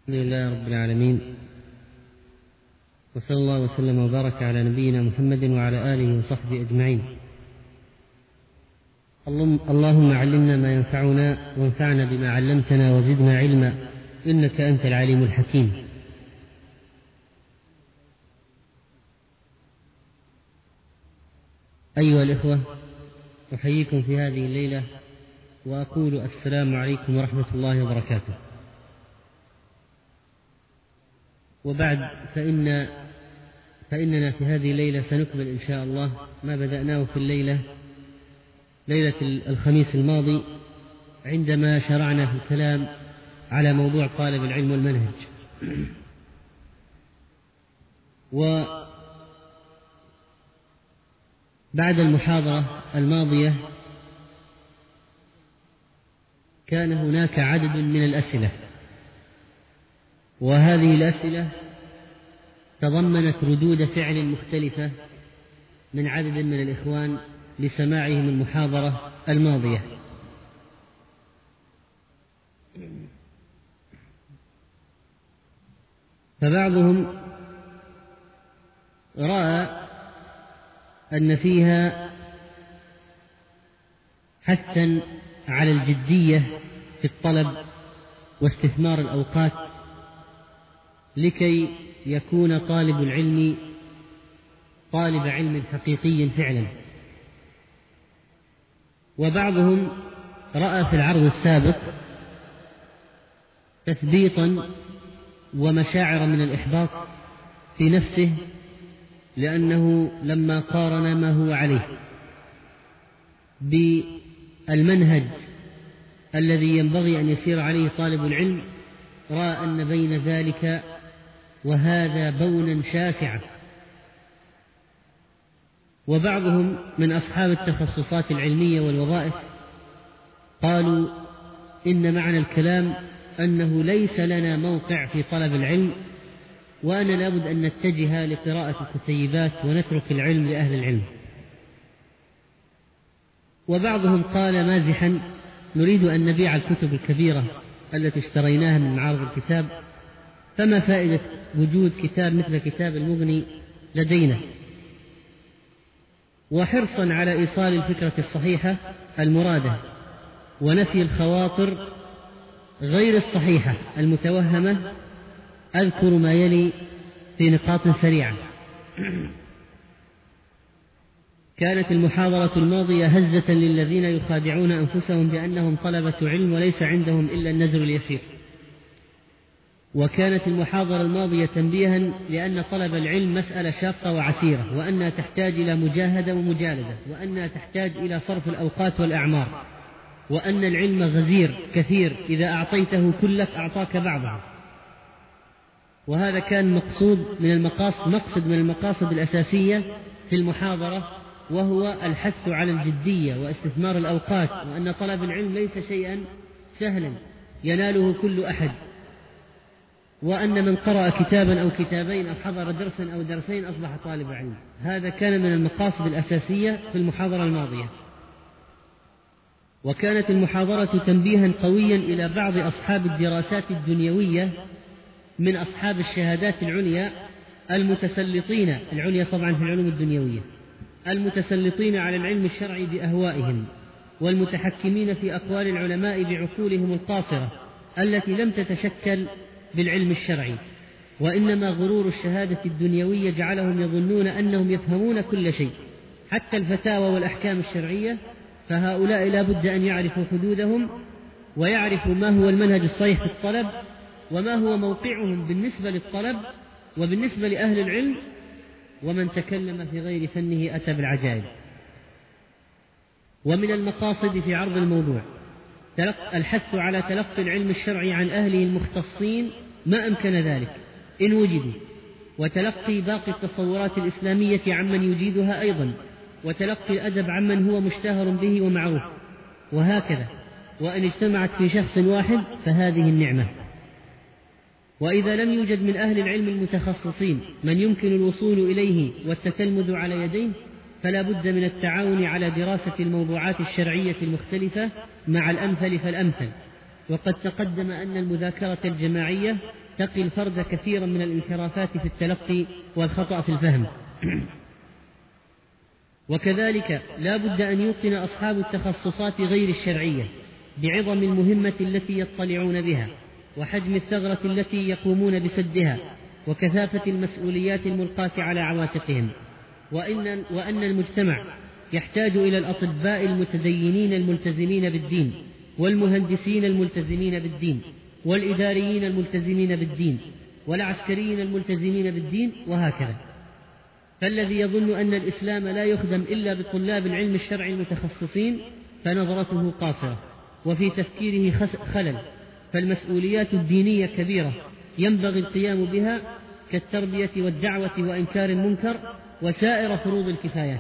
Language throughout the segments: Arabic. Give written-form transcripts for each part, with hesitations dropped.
الحمد لله رب العالمين، وصلى الله وسلم وبارك على نبينا محمد وعلى آله وصحبه أجمعين. اللهم علمنا ما ينفعنا وانفعنا بما علمتنا وزدنا علما، إنك أنت العليم الحكيم. أيها الإخوة، أحييكم في هذه الليلة وأقول السلام عليكم ورحمة الله وبركاته. وبعد فإننا في هذه الليلة سنكمل إن شاء الله ما بدأناه في ليلة الخميس الماضي، عندما شرعنا في الكلام على موضوع طالب العلم والمنهج. وبعد المحاضرة الماضية كان هناك عدد من الأسئلة، وهذه الأسئلة تضمنت ردود فعل مختلفة من عدد من الإخوان لسماعهم المحاضرة الماضية. فبعضهم رأى أن فيها حثا على الجدية في الطلب واستثمار الأوقات لكي يكون طالب العلم طالب علم حقيقي فعلا. وبعضهم رأى في العرض السابق تثبيطا ومشاعر من الإحباط في نفسه، لأنه لما قارن ما هو عليه بالمنهج الذي ينبغي أن يسير عليه طالب العلم، رأى أن بين ذلك وهذا بونا شاسعا. وبعضهم من أصحاب التخصصات العلمية والوظائف قالوا إن معنى الكلام أنه ليس لنا موقع في طلب العلم، وأن لابد أن نتجه لقراءة الكتيبات ونترك العلم لأهل العلم. وبعضهم قال مازحا: نريد أن نبيع الكتب الكبيرة التي اشتريناها من معارض الكتاب، فما فائدة وجود كتاب مثل كتاب المغني لدينا؟ وحرصا على إيصال الفكرة الصحيحة المرادة ونفي الخواطر غير الصحيحة المتوهمة، أذكر ما يلي في نقاط سريعة. كانت المحاضرة الماضية هزة للذين يخادعون أنفسهم بأنهم طلبة علم وليس عندهم إلا النزر اليسير. وكانت المحاضرة الماضية تنبيها لأن طلب العلم مسألة شاقة وعسيرة، وأنها تحتاج إلى مجاهدة ومجالدة، وأنها تحتاج إلى صرف الأوقات والأعمار، وأن العلم غزير كثير، إذا أعطيته كلك أعطاك بعضه. وهذا كان مقصد من المقاصد الأساسية في المحاضرة، وهو الحث على الجدية واستثمار الأوقات، وأن طلب العلم ليس شيئا سهلا يناله كل أحد، وأن من قرأ كتابا أو كتابين أو حضر درسا أو درسين أصبح طالب علم. هذا كان من المقاصد الأساسية في المحاضرة الماضية. وكانت المحاضرة تنبيها قويا إلى بعض أصحاب الدراسات الدنيوية من أصحاب الشهادات العليا المتسلطين، العليا طبعا في العلوم الدنيوية، المتسلطين على العلم الشرعي بأهوائهم، والمتحكمين في أقوال العلماء بعقولهم القاصرة التي لم تتشكل بالعلم الشرعي، وإنما غرور الشهادة الدنيوية جعلهم يظنون أنهم يفهمون كل شيء حتى الفتاوى والأحكام الشرعية. فهؤلاء لا بد أن يعرفوا حدودهم، ويعرفوا ما هو المنهج الصحيح في الطلب، وما هو موقعهم بالنسبة للطلب وبالنسبة لأهل العلم. ومن تكلم في غير فنه أتى بالعجائب. ومن المقاصد في عرض الموضوع الحث على تلقي العلم الشرعي عن أهله المختصين ما أمكن ذلك إن وجدوا، وتلقي باقي التصورات الإسلامية عمن يجيدها أيضا، وتلقي الأدب عمن هو مشتهر به ومعروف، وهكذا. وإن اجتمعت في شخص واحد فهذه النعمة. وإذا لم يوجد من أهل العلم المتخصصين من يمكن الوصول إليه والتتلمذ على يديه، فلا بد من التعاون على دراسة الموضوعات الشرعية المختلفة مع الأمثل فالأمثل. وقد تقدم أن المذاكرة الجماعية تقي الفرد كثيرا من الانحرافات في التلقي والخطأ في الفهم. وكذلك لا بد أن يوقن أصحاب التخصصات غير الشرعية بعظم المهمة التي يطلعون بها، وحجم الثغرة التي يقومون بسدها، وكثافة المسؤوليات الملقاة على عواتقهم، وأن المجتمع يحتاج إلى الأطباء المتدينين الملتزمين بالدين، والمهندسين الملتزمين بالدين، والإداريين الملتزمين بالدين، والعسكريين الملتزمين بالدين، وهكذا. فالذي يظن أن الإسلام لا يخدم إلا بطلاب العلم الشرعي المتخصصين فنظرته قاصرة، وفي تفكيره خلل، فالمسؤوليات الدينية كبيرة ينبغي القيام بها كالتربية والدعوة وإنكار المنكر وسائر فروض الكفايات.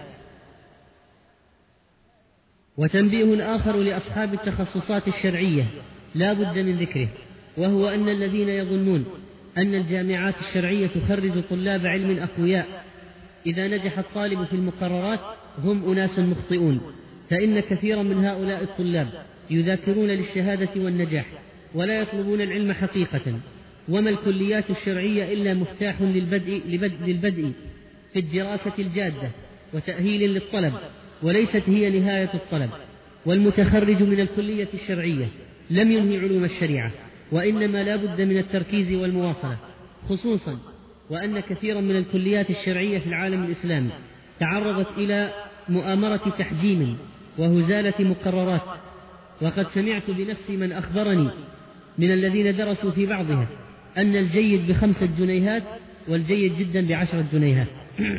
وتنبيه آخر لأصحاب التخصصات الشرعية لا بد من ذكره، وهو أن الذين يظنون أن الجامعات الشرعية تخرج طلاب علم أقوياء إذا نجح الطالب في المقررات هم أناس مخطئون، فإن كثيرا من هؤلاء الطلاب يذاكرون للشهادة والنجاح ولا يطلبون العلم حقيقة. وما الكليات الشرعية إلا مفتاح للبدء في الدراسة الجادة وتأهيل للطلب، وليست هي نهاية الطلب. والمتخرج من الكلية الشرعية لم ينهي علوم الشريعة، وإنما لا بد من التركيز والمواصلة، خصوصا وأن كثيرا من الكليات الشرعية في العالم الإسلامي تعرضت إلى مؤامرة تحجيم وهزالة مقررات. وقد سمعت بنفسي من أخبرني من الذين درسوا في بعضها أن الجيد ب5 جنيهات والجيد جدا ب10 جنيهات.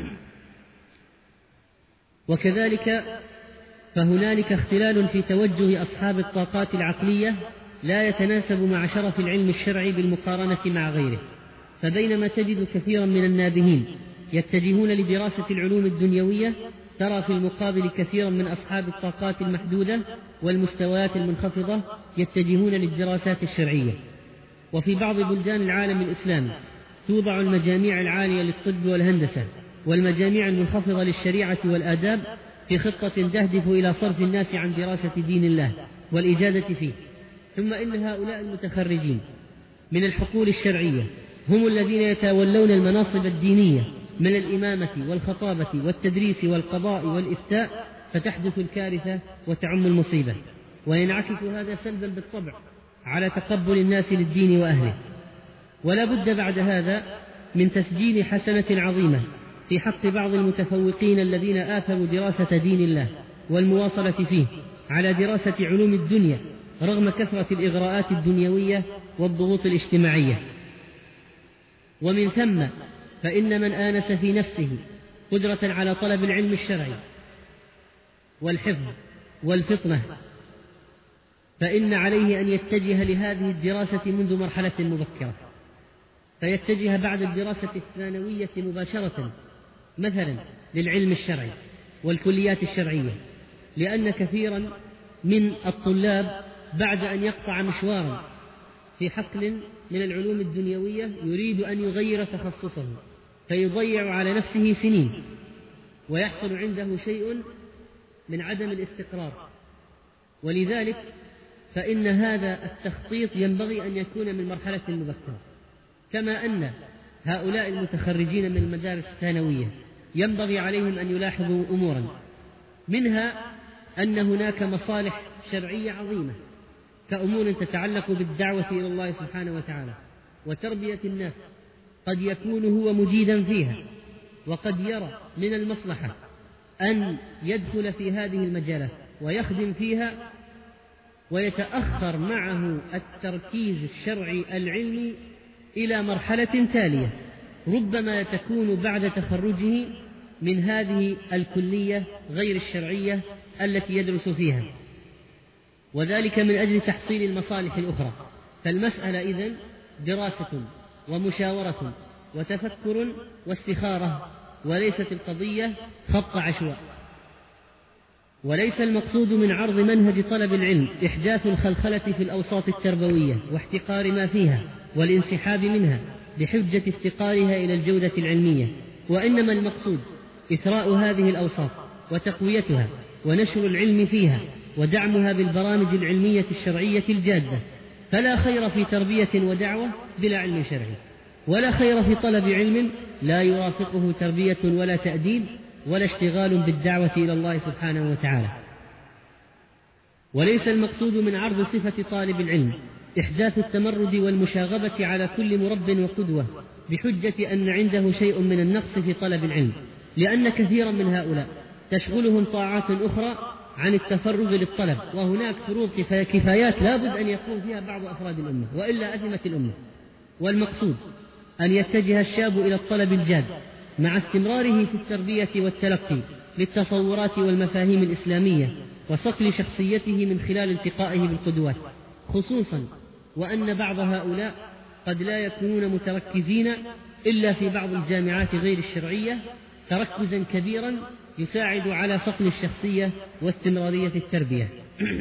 وكذلك فهنالك اختلال في توجه أصحاب الطاقات العقلية لا يتناسب مع شرف العلم الشرعي بالمقارنة مع غيره. فبينما تجد كثيرا من النابهين يتجهون لدراسة العلوم الدنيوية، ترى في المقابل كثيرا من أصحاب الطاقات المحدودة والمستويات المنخفضة يتجهون للدراسات الشرعية. وفي بعض بلدان العالم الإسلامي توضع المجاميع العالية للطب والهندسة والمجاميع المنخفضة للشريعة والآداب في خطة تهدف إلى صرف الناس عن دراسة دين الله والإجادة فيه. ثم إن هؤلاء المتخرجين من الحقول الشرعية هم الذين يتولون المناصب الدينية من الإمامة والخطابة والتدريس والقضاء والإفتاء، فتحدث الكارثة وتعم المصيبة. وينعكس هذا سلبا بالطبع على تقبل الناس للدين وأهله. ولا بد بعد هذا من تسجيل حسنة عظيمة في حق بعض المتفوقين الذين آثروا دراسة دين الله والمواصلة فيه على دراسة علوم الدنيا رغم كثرة الإغراءات الدنيوية والضغوط الاجتماعية. ومن ثم فإن من آنس في نفسه قدرة على طلب العلم الشرعي والحفظ والفطنة فإن عليه أن يتجه لهذه الدراسة منذ مرحلة مبكرة، فيتجه بعد الدراسة الثانوية مباشرة مثلا للعلم الشرعي والكليات الشرعية، لأن كثيرا من الطلاب بعد أن يقطع مشوارا في حقل من العلوم الدنيوية يريد أن يغير تخصصه فيضيع على نفسه سنين، ويحصل عنده شيء من عدم الاستقرار. ولذلك فإن هذا التخطيط ينبغي أن يكون من مرحلة مبكرة، كما أن هؤلاء المتخرجين من المدارس الثانوية ينبغي عليهم أن يلاحظوا أمورا، منها أن هناك مصالح شرعية عظيمة كأمور تتعلق بالدعوة إلى الله سبحانه وتعالى وتربية الناس، قد يكون هو مجيدا فيها، وقد يرى من المصلحة أن يدخل في هذه المجالات ويخدم فيها، ويتأخر معه التركيز الشرعي العلمي إلى مرحلة تالية ربما تكون بعد تخرجه من هذه الكلية غير الشرعية التي يدرس فيها، وذلك من أجل تحصيل المصالح الأخرى. فالمسألة إذن دراسة ومشاورة وتفكر واستخارة، وليست القضية خط عشواء. وليس المقصود من عرض منهج طلب العلم إحداث الخلخلة في الأوساط التربوية واحتقار ما فيها والانسحاب منها بحجة افتقارها إلى الجودة العلمية، وإنما المقصود إثراء هذه الأوساط وتقويتها ونشر العلم فيها ودعمها بالبرامج العلمية الشرعية الجادة. فلا خير في تربية ودعوة بلا علم شرعي. ولا خير في طلب علم لا يرافقه تربية ولا تأديب ولا اشتغال بالدعوة إلى الله سبحانه وتعالى. وليس المقصود من عرض صفة طالب العلم إحداث التمرد والمشاغبة على كل مرب وقدوة بحجة أن عنده شيء من النقص في طلب العلم، لأن كثيرا من هؤلاء تشغلهم طاعات أخرى عن التفرغ للطلب، وهناك فروض كفايات لا بد أن يكون فيها بعض أفراد الأمة وإلا أثمت الأمة. والمقصود أن يتجه الشاب إلى الطلب الجاد مع استمراره في التربية والتلقي للتصورات والمفاهيم الإسلامية وصقل شخصيته من خلال التقائه بالقدوات، خصوصا وأن بعض هؤلاء قد لا يكونون متركزين إلا في بعض الجامعات غير الشرعية تركزا كبيرا يساعد على صقل الشخصية واستمرارية التربية.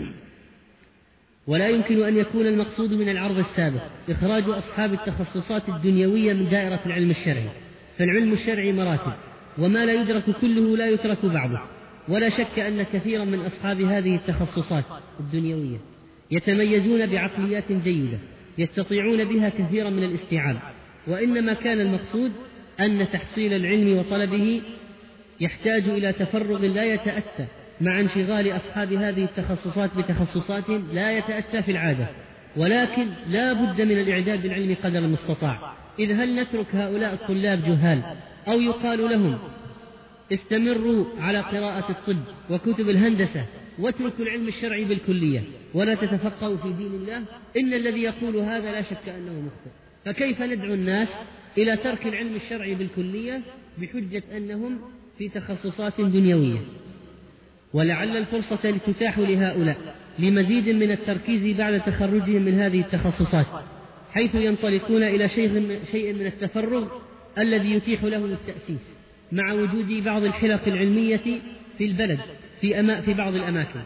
ولا يمكن أن يكون المقصود من العرض السابق إخراج أصحاب التخصصات الدنيوية من دائرة العلم الشرعي، فالعلم الشرعي مراتب، وما لا يدرك كله لا يترك بعضه. ولا شك أن كثيرا من أصحاب هذه التخصصات الدنيوية يتميزون بعقليات جيدة يستطيعون بها كثيرا من الاستيعاب، وإنما كان المقصود أن تحصيل العلم وطلبه يحتاج إلى تفرغ لا يتأتى مع انشغال أصحاب هذه التخصصات بتخصصاتهم لا يتأتى في العادة، ولكن لا بد من الإعداد بالعلم قدر المستطاع. إذ هل نترك هؤلاء الطلاب جهال أو يقال لهم استمروا على قراءة الطب وكتب الهندسة واتركوا العلم الشرعي بالكلية ولا تتفقهوا في دين الله؟ إن الذي يقول هذا لا شك أنه مخطئ. فكيف ندعو الناس إلى ترك العلم الشرعي بالكلية بحجة أنهم في تخصصات دنيوية؟ ولعل الفرصة تتاح لهؤلاء لمزيد من التركيز بعد تخرجهم من هذه التخصصات، حيث ينطلقون إلى شيء من التفرغ الذي يتيح لهم التأسيس مع وجود بعض الحلق العلمية في البلد في بعض الأماكن.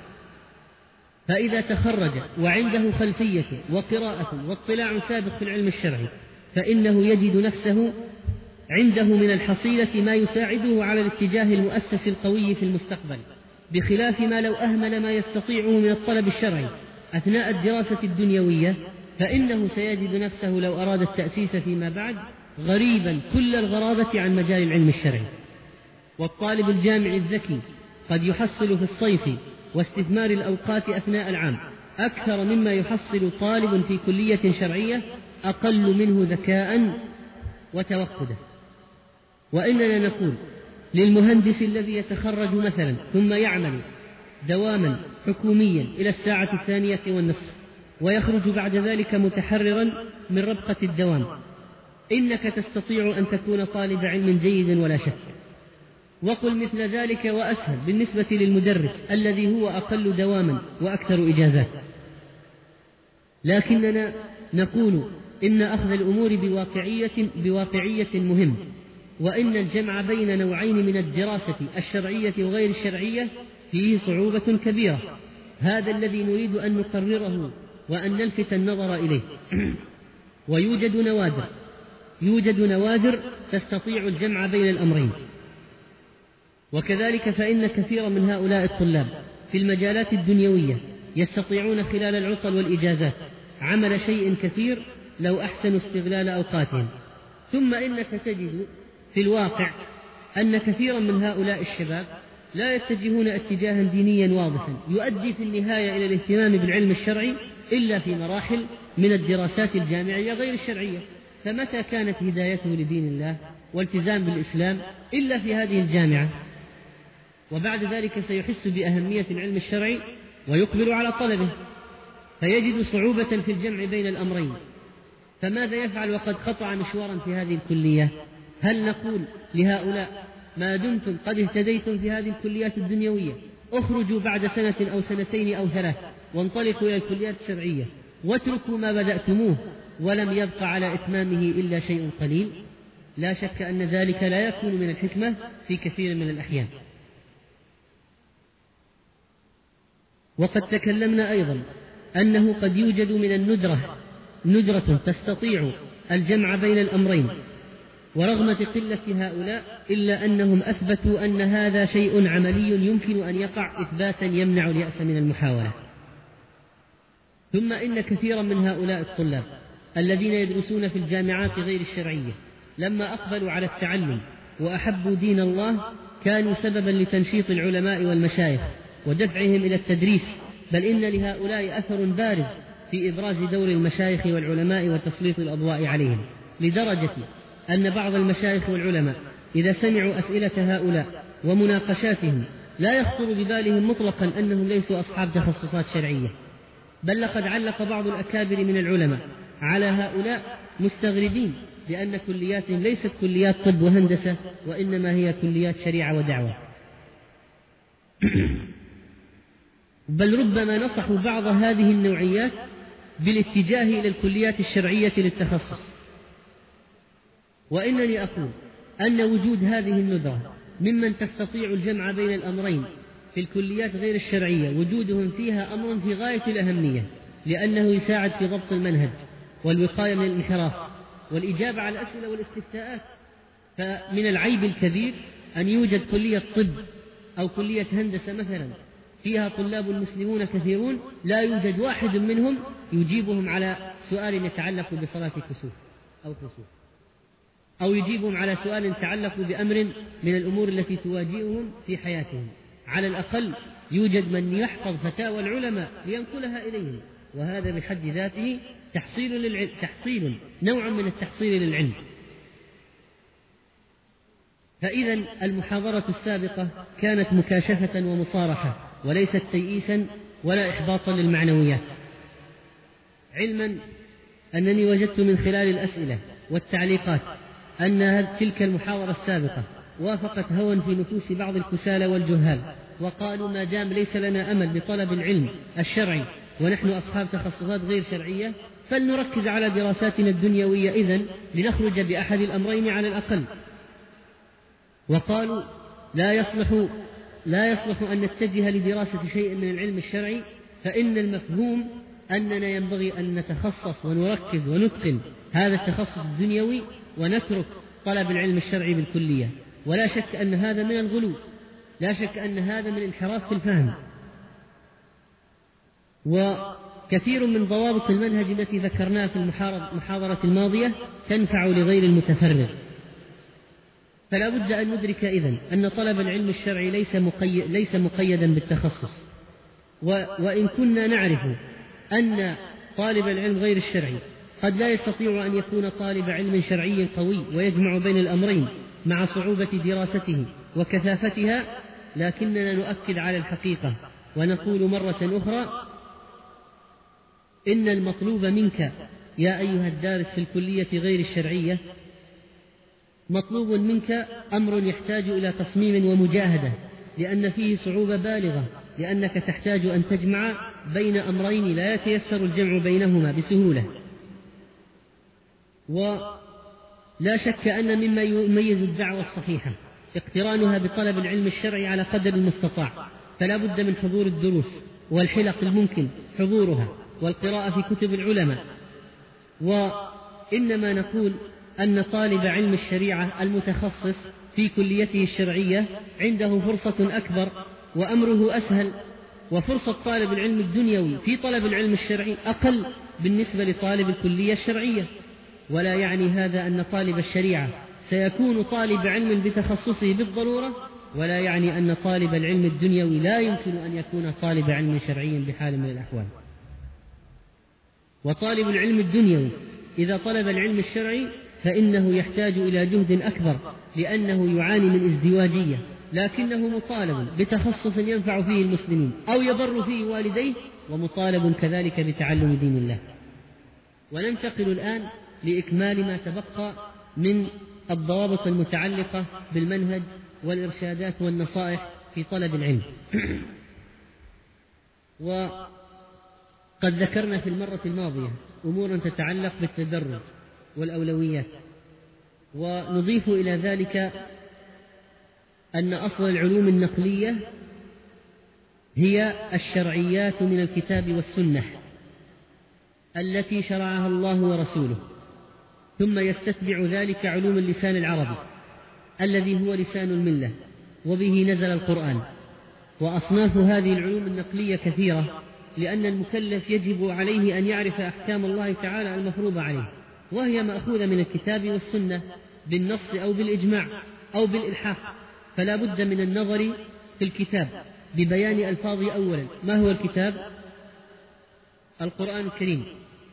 فإذا تخرج وعنده خلفية وقراءة واطلاع سابق في العلم الشرعي فإنه يجد نفسه عنده من الحصيلة ما يساعده على الاتجاه المؤسس القوي في المستقبل، بخلاف ما لو أهمل ما يستطيعه من الطلب الشرعي أثناء الدراسة الدنيوية، فإنه سيجد نفسه لو أراد التأسيس فيما بعد غريبا كل الغرابة عن مجال العلم الشرعي. والطالب الجامعي الذكي قد يحصل في الصيف واستثمار الأوقات أثناء العام أكثر مما يحصل طالب في كلية شرعية أقل منه ذكاء وتوقدا. وإننا نقول للمهندس الذي يتخرج مثلا ثم يعمل دواما حكوميا إلى الساعة 2:30 ويخرج بعد ذلك متحررا من ربقة الدوام، إنك تستطيع أن تكون طالب علم جيد ولا شك. وقل مثل ذلك وأسهل بالنسبة للمدرس الذي هو أقل دواما وأكثر إجازات. لكننا نقول إن أخذ الأمور بواقعية مهم، وإن الجمع بين نوعين من الدراسة الشرعية وغير الشرعية فيه صعوبة كبيرة. هذا الذي نريد أن نقرره وأن نلفت النظر إليه. ويوجد نوادر تستطيع الجمع بين الأمرين. وكذلك فإن كثيرا من هؤلاء الطلاب في المجالات الدنيوية يستطيعون خلال العطل والإجازات عمل شيء كثير لو أحسنوا استغلال أوقاتهم. ثم إنك تجد في الواقع أن كثيرا من هؤلاء الشباب لا يتجهون اتجاها دينيا واضحا يؤدي في النهاية إلى الاهتمام بالعلم الشرعي إلا في مراحل من الدراسات الجامعية غير الشرعية. فمتى كانت هدايته لدين الله والتزام بالإسلام إلا في هذه الجامعة؟ وبعد ذلك سيحس بأهمية العلم الشرعي ويقبل على طلبه، فيجد صعوبة في الجمع بين الأمرين. فماذا يفعل وقد قطع مشوارا في هذه الكلية؟ هل نقول لهؤلاء ما دمتم قد اهتديتم في هذه الكليات الدنيوية اخرجوا بعد 1 أو 2 أو 3 وانطلقوا إلى الكليات الشرعية واتركوا ما بدأتموه ولم يبق على إتمامه إلا شيء قليل؟ لا شك أن ذلك لا يكون من الحكمة في كثير من الأحيان. وقد تكلمنا أيضا أنه قد يوجد من ندرة تستطيع الجمع بين الأمرين، ورغم قلة هؤلاء إلا أنهم أثبتوا أن هذا شيء عملي يمكن أن يقع إثباتا يمنع اليأس من المحاولة. ثم إن كثيرا من هؤلاء الطلاب الذين يدرسون في الجامعات غير الشرعية لما أقبلوا على التعلم وأحبوا دين الله كانوا سببا لتنشيط العلماء والمشايخ ودفعهم إلى التدريس، بل إن لهؤلاء أثر بارز في إبراز دور المشايخ والعلماء وتسليط الأضواء عليهم، لدرجة أن بعض المشايخ والعلماء إذا سمعوا أسئلة هؤلاء ومناقشاتهم لا يخطر ببالهم مطلقا أنهم ليسوا أصحاب تخصصات شرعية، بل لقد علق بعض الأكابر من العلماء على هؤلاء مستغربين بأن كلياتهم ليست كليات طب وهندسة، وإنما هي كليات شريعة ودعوة. بل ربما نصحوا بعض هذه النوعيات بالاتجاه إلى الكليات الشرعية للتخصص. وإنني أقول أن وجود هذه الندرة ممن تستطيع الجمع بين الأمرين في الكليات غير الشرعية وجودهم فيها أمر في غاية الأهمية، لأنه يساعد في ضبط المنهج والوقاية من الانحراف والإجابة على الأسئلة والاستفتاءات. فمن العيب الكبير أن يوجد كلية طب أو كلية هندسة مثلا فيها طلاب مسلمون كثيرون لا يوجد واحد منهم يجيبهم على سؤال يتعلق بصلاة كسوف أو خسوف، أو يجيبهم على سؤال يتعلق بأمر من الأمور التي تواجههم في حياتهم. على الأقل يوجد من يحفظ فتاوى العلماء لينقلها إليهم، وهذا بحد ذاته تحصيل نوع من التحصيل للعلم. فإذا المحاضرة السابقة كانت مكاشفة ومصارحة وليست تيئيسا ولا إحباطا للمعنويات، علما أنني وجدت من خلال الأسئلة والتعليقات أن تلك المحاضرة السابقة وافقت هوى في نفوس بعض الكسالى والجهال، وقالوا ما دام ليس لنا أمل بطلب العلم الشرعي ونحن أصحاب تخصصات غير شرعية فلنركز على دراساتنا الدنيوية إذن لنخرج بأحد الأمرين على الأقل. وقالوا لا يصلح أن نتجه لدراسة شيء من العلم الشرعي، فإن المفهوم أننا ينبغي أن نتخصص ونركز ونتقن هذا التخصص الدنيوي ونترك طلب العلم الشرعي بالكلية. ولا شك أن هذا من الغلو، لا شك أن هذا من انحراف في الفهم. وكثير من ضوابط المنهج التي ذكرناها في المحاضرة الماضية تنفع لغير المتفرغ. فلا بد أن ندرك إذن أن طلب العلم الشرعي ليس مقيدا بالتخصص. وإن كنا نعرف أن طالب العلم غير الشرعي قد لا يستطيع أن يكون طالب علم شرعي قوي ويجمع بين الأمرين مع صعوبة دراسته وكثافتها، لكننا نؤكد على الحقيقة ونقول مرة أخرى إن المطلوب منك يا أيها الدارس في الكلية غير الشرعية مطلوب منك أمر يحتاج إلى تصميم ومجاهدة، لأن فيه صعوبة بالغة، لأنك تحتاج أن تجمع بين أمرين لا يتيسر الجمع بينهما بسهولة. ولا شك أن مما يميز الدعوة الصحيحة اقترانها بطلب العلم الشرعي على قدر المستطاع، فلا بد من حضور الدروس والحلق الممكن حضورها والقراءة في كتب العلماء. وإنما نقول أن طالب علم الشريعة المتخصص في كليته الشرعية عنده فرصة أكبر وأمره أسهل، وفرصة طالب العلم الدنيوي في طلب العلم الشرعي أقل بالنسبة لطالب الكلية الشرعية. ولا يعني هذا أن طالب الشريعة سيكون طالب علم بتخصصه بالضرورة، ولا يعني أن طالب العلم الدنيوي لا يمكن أن يكون طالب علم شرعي بحال من الأحوال. وطالب العلم الدنيوي إذا طلب العلم الشرعي فإنه يحتاج إلى جهد أكبر، لأنه يعاني من ازدواجية، لكنه مطالب بتخصص ينفع فيه المسلمين أو يضر فيه والديه، ومطالب كذلك بتعلم دين الله. وننتقل الآن لإكمال ما تبقى من الضوابط المتعلقة بالمنهج والإرشادات والنصائح في طلب العلم. وقد ذكرنا في المرة الماضية أمورا تتعلق بالتدرج والأولويات، ونضيف إلى ذلك أن أصل العلوم النقلية هي الشرعيات من الكتاب والسنة التي شرعها الله ورسوله، ثم يستتبع ذلك علوم اللسان العربي الذي هو لسان الملة وبه نزل القرآن. وأصناف هذه العلوم النقلية كثيرة، لأن المكلف يجب عليه أن يعرف أحكام الله تعالى المفروضة عليه، وهي مأخوذة من الكتاب والسنة بالنص أو بالإجماع أو بالإلحاق، فلا بد من النظر في الكتاب ببيان ألفاظه أولا. ما هو الكتاب؟ القرآن الكريم،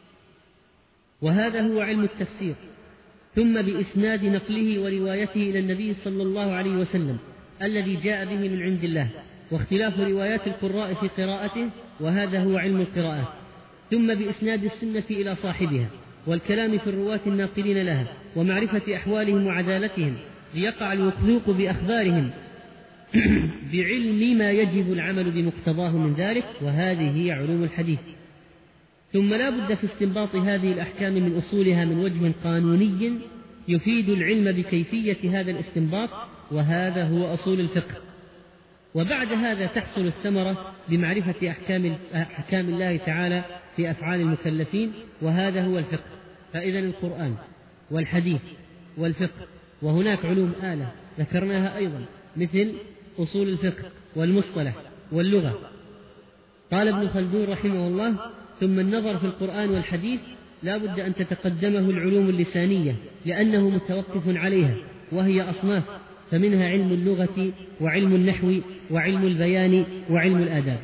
وهذا هو علم التفسير، ثم بإسناد نقله وروايته إلى النبي صلى الله عليه وسلم الذي جاء به من عند الله، واختلاف روايات القراء في قراءته، وهذا هو علم القراءات، ثم بإسناد السنة إلى صاحبها، والكلام في الرواة الناقلين لها، ومعرفة أحوالهم وعدالتهم ليقع المخلوق بأخبارهم بعلم ما يجب العمل بمقتضاه من ذلك، وهذه هي علوم الحديث. ثم لا بد في استنباط هذه الأحكام من أصولها من وجه قانوني يفيد العلم بكيفية هذا الاستنباط، وهذا هو أصول الفقه. وبعد هذا تحصل الثمرة بمعرفة أحكام الله تعالى في أفعال المكلفين، وهذا هو الفقه. فإذا القرآن والحديث والفقه، وهناك علوم آلة ذكرناها أيضا مثل أصول الفقه والمصطلح واللغة. قال ابن خلدون رحمه الله: ثم النظر في القرآن والحديث لا بد أن تتقدمه العلوم اللسانية، لأنه متوقف عليها، وهي أصناف، فمنها علم اللغة وعلم النحو وعلم البيان وعلم الآداب.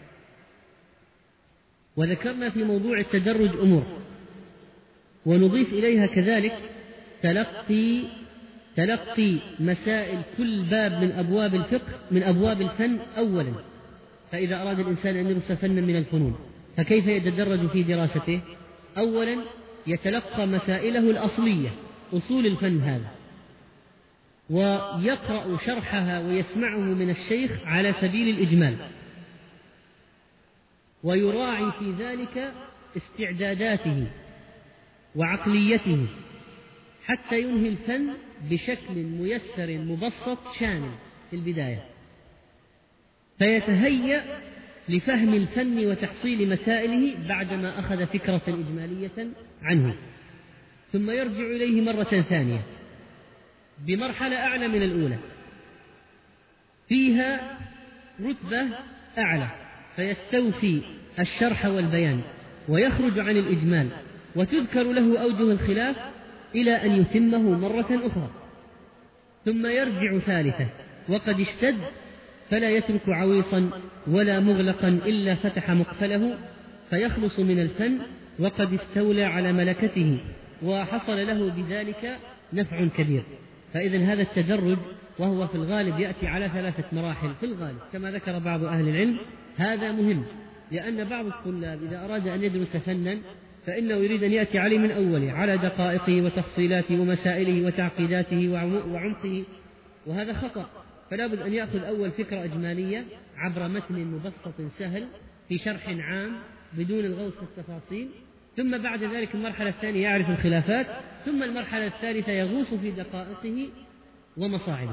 وذكرنا في موضوع التدرج أمور، ونضيف إليها كذلك تلقي مسائل كل باب من أبواب الفقه من أبواب الفن أولا. فإذا أراد الإنسان أن يدرس فنا من الفنون فكيف يتدرج في دراسته؟ أولا يتلقى مسائله الأصلية، أصول الفن هذا، ويقرأ شرحها ويسمعه من الشيخ على سبيل الإجمال، ويراعي في ذلك استعداداته وعقليته حتى ينهي الفن بشكل ميسر مبسط شامل في البداية، فيتهيأ لفهم الفن وتحصيل مسائله بعدما أخذ فكرة إجمالية عنه، ثم يرجع إليه مرة ثانية بمرحلة أعلى من الأولى فيها رتبة أعلى، فيستوفي الشرح والبيان ويخرج عن الإجمال، وتذكر له أوجه الخلاف إلى أن يتمه مرة أخرى، ثم يرجع ثالثة وقد اشتد، فلا يترك عويصا ولا مغلقا إلا فتح مقفله، فيخلص من الفن وقد استولى على ملكته، وحصل له بذلك نفع كبير. فإذا هذا التدرج، وهو في الغالب يأتي على 3 مراحل في الغالب كما ذكر بعض أهل العلم، هذا مهم، لأن بعض الطلاب إذا أراد أن يدرس فنا فإنه يريد أن يأتي عليه من أوله على دقائقه وتفصيلاته ومسائله وتعقيداته وعمقه، وهذا خطأ. فلا بد أن يأخذ أول فكرة إجمالية عبر متن مبسط سهل في شرح عام بدون الغوص في التفاصيل، ثم بعد ذلك المرحلة الثانية يعرف الخلافات، ثم المرحلة الثالثة يغوص في دقائقه ومصاعبه.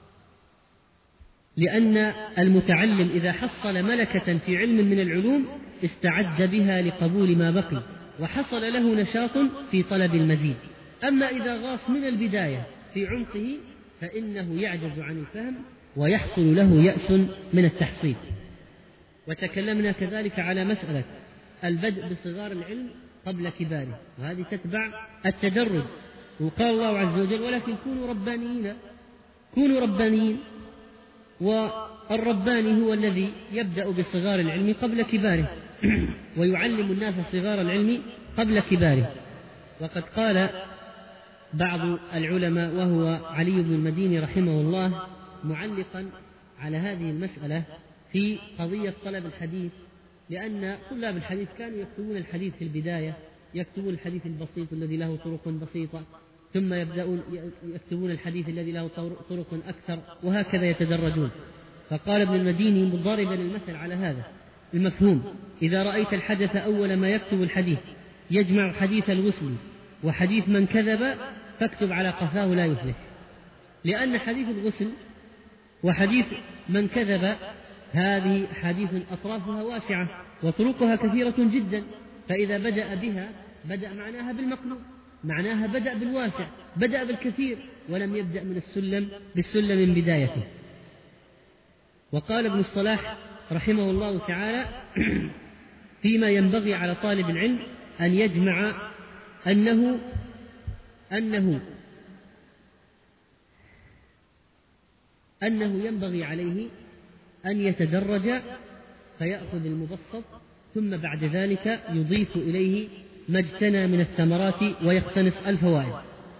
لأن المتعلم إذا حصل ملكة في علم من العلوم استعد بها لقبول ما بقي، وحصل له نشاط في طلب المزيد. أما إذا غاص من البداية في عمقه فإنه يعجز عن الفهم ويحصل له يأس من التحصيل. وتكلمنا كذلك على مسألة البدء بصغار العلم قبل كباره، وهذه تتبع التدرج. وقال الله عز وجل: ولكن كونوا ربانيين. والرباني هو الذي يبدأ بصغار العلم قبل كباره ويعلم الناس صغار العلم قبل كباره. وقد قال بعض العلماء وهو علي بن المديني رحمه الله معلقا على هذه المسألة في قضية طلب الحديث، لأن طلاب الحديث كانوا يكتبون الحديث في البداية، يكتبون الحديث البسيط الذي له طرق بسيطة، ثم يبدأون يكتبون الحديث الذي له طرق أكثر، وهكذا يتدرجون. فقال ابن المديني مضاربا المثل على هذا المفهوم: إذا رأيت الحدث أول ما يكتب الحديث يجمع حديث الوصل وحديث من كذب فاكتب على قفاه لا يفلح، لأن حديث الغسل وحديث من كذب هذه حديث أطرافها واسعة وطرقها كثيرة جدا، فإذا بدأ بها بدأ معناها بالمقلوب، معناها بدأ بالواسع، بدأ بالكثير، ولم يبدأ من بالسلم من بدايته. وقال ابن الصلاح رحمه الله تعالى: فيما ينبغي على طالب العلم أن يجمع أنه ينبغي عليه أن يتدرج فيأخذ المبسط، ثم بعد ذلك يضيف إليه ما اجتنى من الثمرات ويقتنص الفوائد.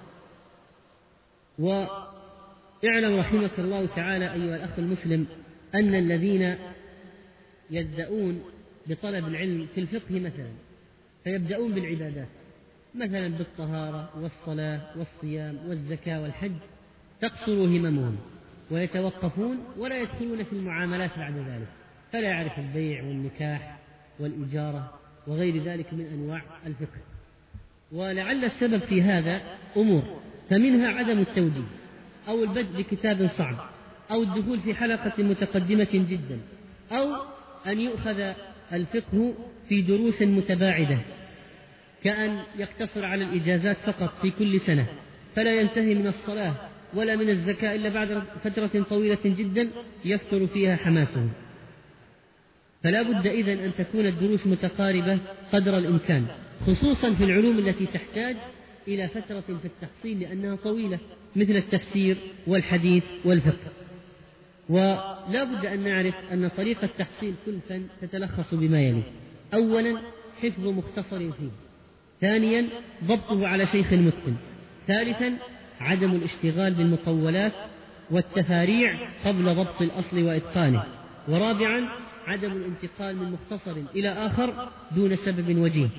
واعلم رحمك الله تعالى أيها الأخ المسلم أن الذين يبدأون بطلب العلم في الفقه مثلا فيبدأون بالعبادات مثلا بالطهارة والصلاة والصيام والزكاة والحج، تقصر هممهم ويتوقفون ولا يدخلون في المعاملات بعد ذلك، فلا يعرف البيع والنكاح والإجارة وغير ذلك من أنواع الفقه. ولعل السبب في هذا أمور، فمنها عدم التوجيه أو البدء بكتاب صعب أو الدخول في حلقة متقدمة جدا، أو أن يؤخذ الفقه في دروس متباعدة كأن يقتصر على الإجازات فقط في كل سنة، فلا ينتهي من الصلاة ولا من الزكاة إلا بعد فترة طويلة جدا يفتر فيها حماسه. فلا بد إذن أن تكون الدروس متقاربة قدر الإمكان، خصوصا في العلوم التي تحتاج إلى فترة في التحصيل لأنها طويلة، مثل التفسير والحديث والفقه. ولا بد أن نعرف أن طريقة تحصيل كل فن تتلخص بما يلي: أولا حفظ مختصر فيه، ثانيا ضبطه على شيخ متقن، ثالثا عدم الاشتغال بالمطولات والتفاريع قبل ضبط الأصل وإتقانه، ورابعا عدم الانتقال من مختصر إلى آخر دون سبب وجيه.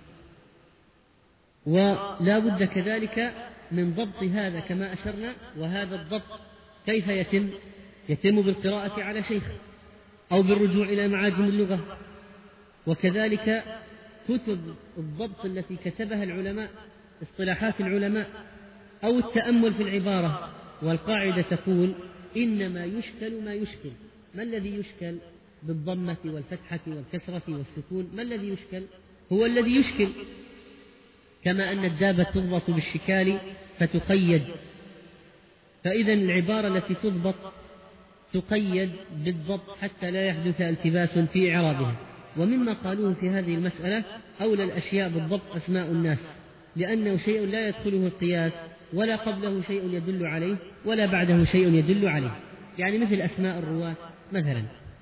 ولا بد كذلك من ضبط هذا كما أشرنا. وهذا الضبط كيف يتم؟ يتم بالقراءة على شيخ أو بالرجوع إلى معاجم اللغة، وكذلك كتب الضبط التي كتبها العلماء، اصطلاحات العلماء، أو التأمل في العبارة. والقاعدة تقول: إنما يشكل ما يشكل. ما الذي يشكل بالضمة والفتحة والكسرة والسكون؟ ما الذي يشكل؟ هو الذي يشكل، كما أن الدابة تضبط بالشكال فتقيد، فإذا العبارة التي تضبط تقيد بالضبط حتى لا يحدث التباس في إعرابها. ومما قالوه في هذه المسألة: أولى الأشياء بالضبط أسماء الناس، لأنه شيء لا يدخله القياس، ولا قبله شيء يدل عليه ولا بعده شيء يدل عليه، يعني مثل أسماء الرواة مثلا.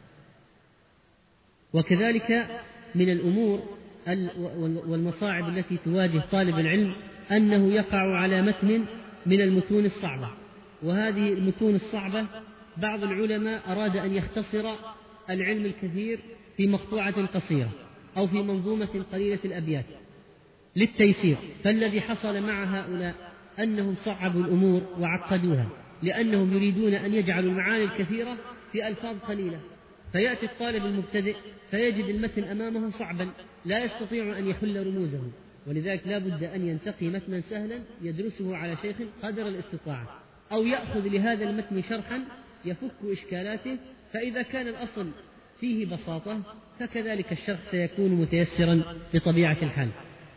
وكذلك من الأمور والمصاعب التي تواجه طالب العلم أنه يقع على متن من المتون الصعبة، وهذه المتون الصعبة بعض العلماء أراد أن يختصر العلم الكثير في مقطوعة قصيرة أو في منظومة قليلة الأبيات للتيسير، فالذي حصل مع هؤلاء أنهم صعبوا الأمور وعقدوها، لأنهم يريدون أن يجعلوا المعاني الكثيرة في ألفاظ قليلة، فيأتي الطالب المبتدئ فيجد المتن أمامه صعبا لا يستطيع أن يحل رموزه، ولذلك لا بد أن ينتقي متنا سهلا يدرسه على شيخ قدر الاستطاعة، أو يأخذ لهذا المتن شرحا يفك إشكالاته، فإذا كان الأصل فيه بساطة فكذلك الشرح سيكون متيسرا بطبيعة الحال.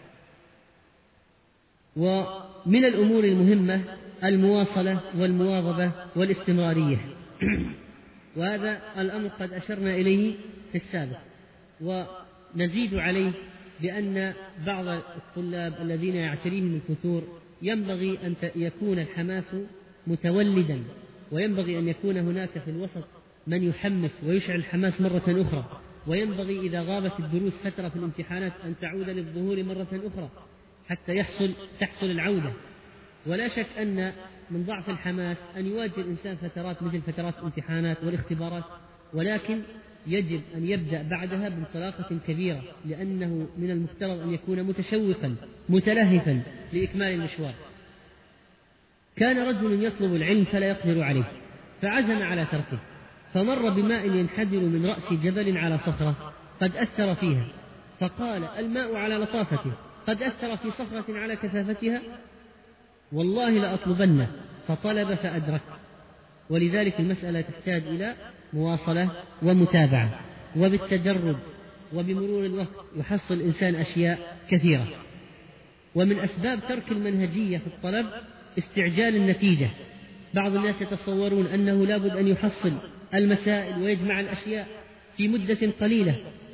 ومن الأمور المهمة المواصلة والمواظبة والاستمرارية، وهذا الأمر قد أشرنا إليه في السابق، ونزيد عليه بأن بعض الطلاب الذين يعتريهم الفتور ينبغي أن يكون الحماس متولدا، وينبغي أن يكون هناك في الوسط من يحمس ويشعل الحماس مرة أخرى، وينبغي إذا غابت الدروس فترة في الامتحانات أن تعود للظهور مرة أخرى حتى تحصل العودة. ولا شك أن من ضعف الحماس أن يواجه الإنسان فترات مثل فترات الامتحانات والاختبارات، ولكن يجب أن يبدأ بعدها بانطلاقة كبيرة، لأنه من المفترض أن يكون متشوقا متلهفا لإكمال المشوار. كان رجل يطلب العلم فلا يقدر عليه، فعزم على تركه، فمر بماء ينحدر من رأس جبل على صخرة قد أثر فيها، فقال: الماء على لطافته قد أثر في صخرة على كثافتها، والله لأطلبنه، فطلب فأدرك. ولذلك المسألة تحتاج إلى مواصلة ومتابعة، وبالتدرج وبمرور الوقت يحصل الإنسان أشياء كثيرة. ومن أسباب ترك المنهجية في الطلب استعجال النتيجة. بعض الناس يتصورون أنه لابد أن يحصل المسائل ويجمع الأشياء في مدة قليلة،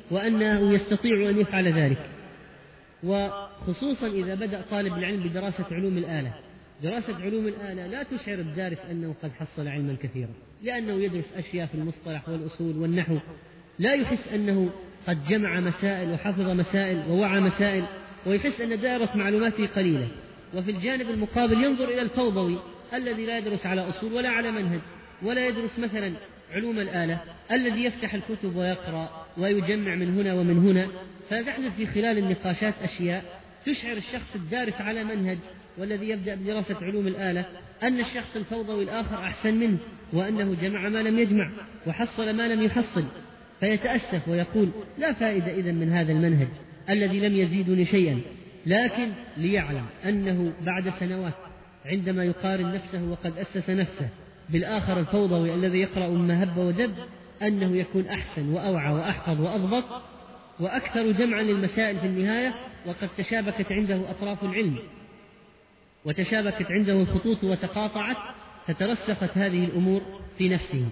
وأنه يستطيع أن يفعل ذلك. وخصوصا إذا بدأ طالب العلم بدراسة علوم الآلة، دراسة علوم الآلة لا تشعر الدارس أنه قد حصل علما كثيرا، لأنه يدرس أشياء في المصطلح والأصول والنحو، لا يحس أنه قد جمع مسائل وحفظ مسائل ووعى مسائل، ويحس أن دائرة معلوماته قليلة. وفي الجانب المقابل ينظر إلى الفوضوي الذي لا يدرس على أصول ولا على منهج ولا يدرس مثلا علوم الآلة، الذي يفتح الكتب ويقرأ ويجمع من هنا ومن هنا، فتحدث في خلال النقاشات أشياء تشعر الشخص الدارس على منهج والذي يبدأ بدراسة علوم الآلة أن الشخص الفوضوي الآخر أحسن منه، وأنه جمع ما لم يجمع وحصل ما لم يحصل، فيتأسف ويقول لا فائدة إذن من هذا المنهج الذي لم يزيدني شيئا. لكن ليعلم أنه بعد سنوات عندما يقارن نفسه وقد أسس نفسه بالآخر الفوضوي الذي يقرأ ما هب ودب، أنه يكون أحسن وأوعى وأحفظ وأضبط وأكثر جمعا للمسائل في النهاية، وقد تشابكت عنده أطراف العلم وتشابكت عنده الخطوط وتقاطعت، فترسخت هذه الأمور في نفسه.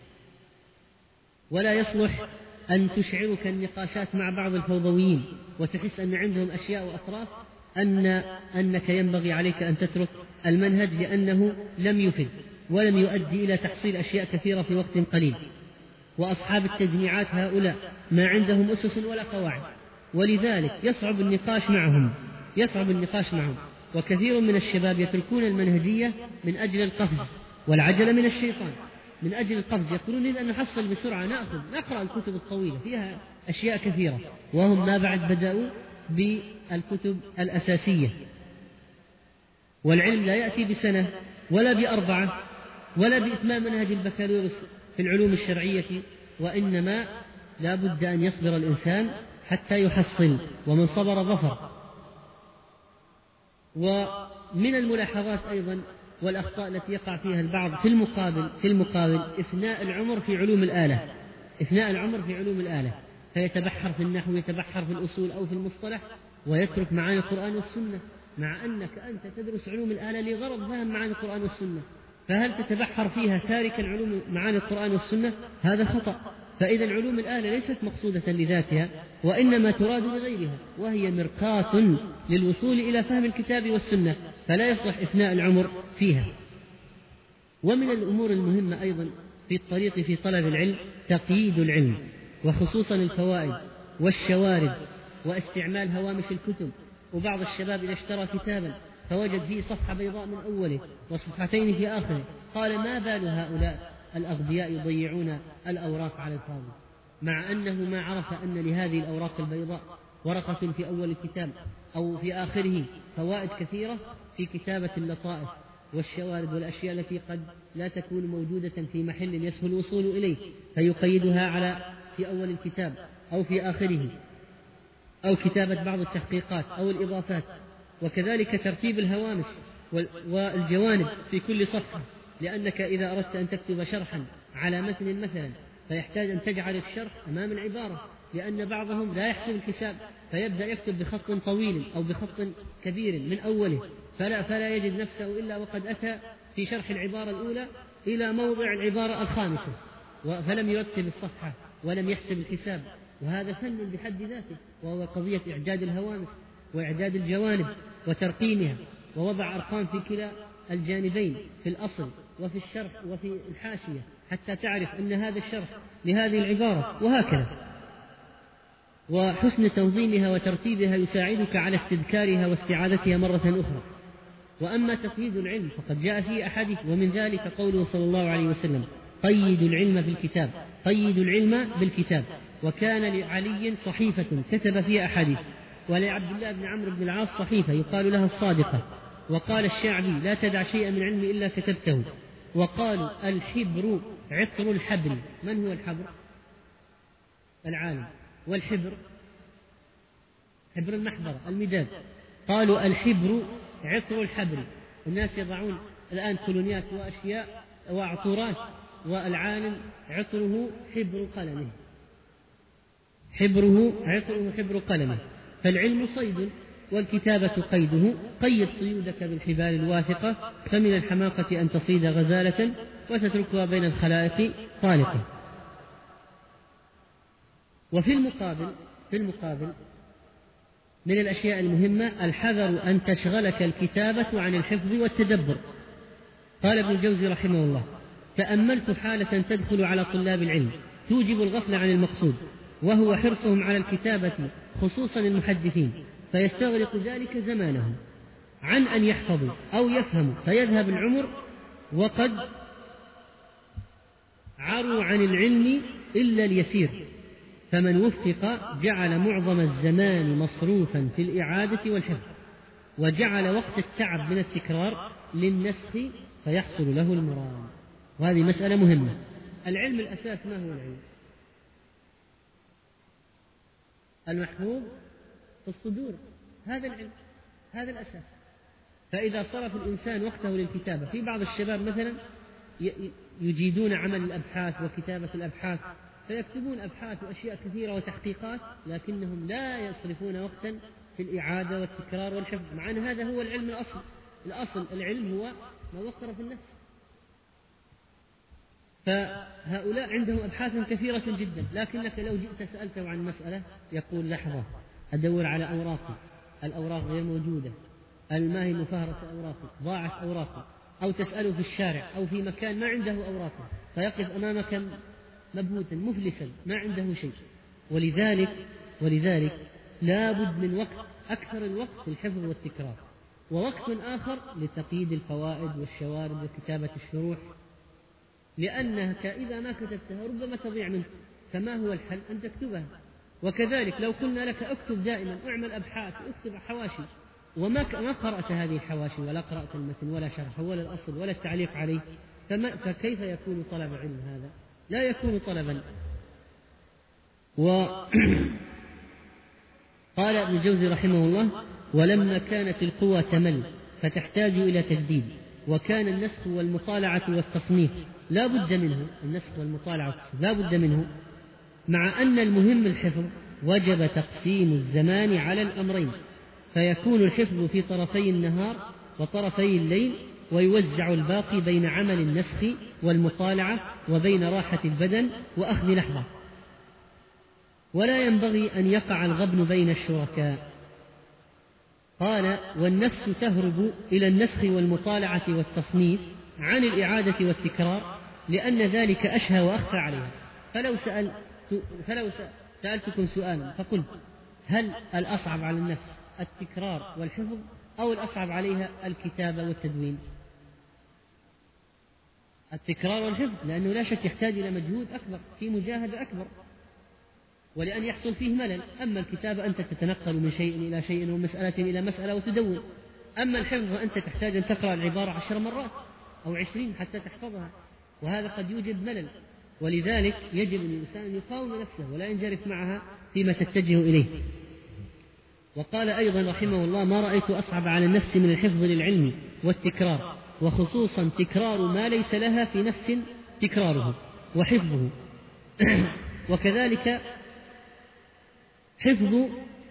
ولا يصلح أن تشعرك النقاشات مع بعض الفوضويين وتحس أن عندهم أشياء وأطراف أنك ينبغي عليك أن تترك المنهج، لأنه لم يفد ولم يؤدي إلى تحصيل أشياء كثيرة في وقت قليل. وأصحاب التجميعات هؤلاء ما عندهم أسس ولا قواعد، ولذلك يصعب النقاش معهم. وكثير من الشباب يتركون المنهجية من أجل القفز، والعجلة من الشيطان. من أجل القفز يقولون نريد أن نحصل بسرعة، نقرأ الكتب الطويلة فيها أشياء كثيرة، وهم ما بعد بدأوا بالكتب الأساسية. والعلم لا يأتي بسنة ولا ب4 ولا بإتمام منهج البكالوريوس في العلوم الشرعية، وإنما لا بد أن يصبر الإنسان حتى يحصل، ومن صبر ظفر. ومن الملاحظات أيضا والأخطاء التي يقع فيها البعض في المقابل إفناء العمر في علوم الآلة، فيتبحر في النحو، يتبحر في الأصول أو في المصطلح، ويترك معاني القرآن والسنة، مع أنك أنت تدرس علوم الآلة لغرض فهم معاني القرآن والسنة، فهل تتبحر فيها تاركا علوم معاني القرآن والسنة؟ هذا خطأ. فإذا علوم الآلة ليست مقصودة لذاتها، وإنما تراد لغيرها، وهي مرقاة للوصول إلى فهم الكتاب والسنة، فلا يصلح إفناء العمر فيها. ومن الأمور المهمة أيضا في الطريق في طلب العلم تقييد العلم، وخصوصا الفوائد والشوارد واستعمال هوامش الكتب. وبعض الشباب إذا اشترى كتابا فوجد فيه صفحة بيضاء من أوله وصفحتين في آخره، قال ما بال هؤلاء الأغبياء يضيعون الأوراق على الفاضي، مع أنه ما عرف أن لهذه الأوراق البيضاء ورقة في أول الكتاب أو في آخره فوائد كثيرة في كتابة اللطائف والشوارد والأشياء التي قد لا تكون موجودة في محل يسهل الوصول إليه، فيقيدها في أول الكتاب أو في آخره، أو كتابة بعض التحقيقات أو الإضافات، وكذلك ترتيب الهوامش والجوانب في كل صفحة، لأنك إذا أردت أن تكتب شرحا على متن مثلا فيحتاج أن تجعل الشرح أمام العبارة، لأن بعضهم لا يحسب الحساب فيبدأ يكتب بخط طويل أو بخط كبير من أوله، فلا يجد نفسه إلا وقد أتى في شرح العبارة الأولى إلى موضع العبارة الخامسة، فلم يرتب الصفحة ولم يحسب الحساب. وهذا فن بحد ذاته، وهو قضية إعداد الهوامش وإعداد الجوانب وترقيمها، ووضع أرقام في كلا الجانبين، في الأصل وفي الشرح وفي الحاشية، حتى تعرف أن هذا الشرح لهذه العبارة، وهكذا. وحسن تنظيمها وترتيبها يساعدك على استذكارها واستعادتها مرة أخرى. وأما تقييد العلم فقد جاء في أحاديث، ومن ذلك قوله صلى الله عليه وسلم قيدوا العلم بالكتاب، قيدوا العلم بالكتاب. وكان لعلي صحيفة كتب فيها أحاديث، ولعبد الله بن عمرو بن العاص صحيفة يقال لها الصادقة. وقال الشعبي لا تدع شيئا من علم إلا كتبته. وقالوا الحبر عطر الحبر. من هو الحبر؟ العالم. والحبر حبر المحبر المداد. قالوا الحبر عطر الحبر. الناس يضعون الآن كولونيات وأشياء وعطورات، والعالم عطره حبر قلمه، حبره عطره حبر قلمه. فالعلم صيد والكتابة قيده، قيد صيودك بالحبال الواثقة، فمن الحماقة أن تصيد غزالة وتتركها بين الخلائق طالقة. وفي المقابل من الأشياء المهمة الحذر أن تشغلك الكتابة عن الحفظ والتدبر. قال ابن الجوزي رحمه الله: تأملت حالة تدخل على طلاب العلم توجب الغفلة عن المقصود، وهو حرصهم على الكتابة خصوصا المحدثين، فيستغرق ذلك زمانهم عن أن يحفظوا أو يفهموا، فيذهب العمر وقد عروا عن العلم إلا اليسير. فمن وفق جعل معظم الزمان مصروفا في الإعادة والحفظ، وجعل وقت التعب من التكرار للنسخ فيحصل له المراد. وهذه مسألة مهمة. العلم الأساس ما هو العلم؟ المحفوظ في الصدور، هذا العلم، هذا الأساس. فإذا صرف الإنسان وقته للكتابة، في بعض الشباب مثلا يجيدون عمل الأبحاث وكتابة الأبحاث، فيكتبون أبحاث وأشياء كثيرة وتحقيقات، لكنهم لا يصرفون وقتا في الإعادة والتكرار والحفظ، مع أن هذا هو العلم الأصل العلم هو ما وقر في النفس. فهؤلاء عندهم أبحاث كثيرة جدا، لكنك لو جئت سألته عن مسألة يقول: لحظة أدور على أوراقي، الأوراق غير موجودة، ما هي مفهرة أوراقي، ضاعت أوراقي، أو تسأله في الشارع أو في مكان ما عنده أوراقه، فيقف أمامك مبهوتا مفلسا ما عنده شيء. ولذلك لا بد من وقت، أكثر الوقت في الحفظ والتكرار، ووقت آخر لتقييد الفوائد والشوارد وكتابة الشروح، لأنك إذا ما كتبتها ربما تضيع منك. فما هو الحل؟ أن تكتبها. وكذلك لو قلنا لك اكتب دائما، اعمل أبحاث، اكتب حواشي، وما قرأت هذه الحواشي ولا قرأت المتن ولا شرحه ولا الأصل ولا التعليق عليه، فكيف يكون طلب علم هذا؟ لا يكون طلبا. قال ابن الجوزي رحمه الله: ولما كانت القوى تمل فتحتاج إلى تجديد، وكان النسخ والمطالعة والتصنيف لا بد منه، النسخ والمطالعة لا بد منه، مع أن المهم الحفظ، وجب تقسيم الزمان على الأمرين، فيكون الحفظ في طرفي النهار وطرفي الليل، ويوزع الباقي بين عمل النسخ والمطالعة وبين راحة البدن وأخذ لحظة. ولا ينبغي أن يقع الغبن بين الشركاء. قال: والنفس تهرب إلى النسخ والمطالعة والتصنيف عن الإعادة والتكرار، لأن ذلك أشهى وأخفى عليها. فلو سألتكم سؤالا فقلت: هل الأصعب على النفس التكرار والحفظ، أو الأصعب عليها الكتابة والتدوين؟ التكرار والحفظ، لأنه لا شك يحتاج إلى مجهود أكبر، في مجاهدة أكبر، ولأن يحصل فيه ملل. أما الكتابة أنت تتنقل من شيء إلى شيء ومسألة إلى مسألة وتدون. أما الحفظ أنت تحتاج أن تقرأ العبارة 10 مرات أو 20 حتى تحفظها، وهذا قد يوجد ملل. ولذلك يجب أن الإنسان يقاوم نفسه ولا ينجرف معها فيما تتجه إليه. وقال أيضا رحمه الله: ما رأيت أصعب على النفس من الحفظ للعلم والتكرار، وخصوصا تكرار ما ليس لها في نفس تكراره وحفظه. وكذلك حفظ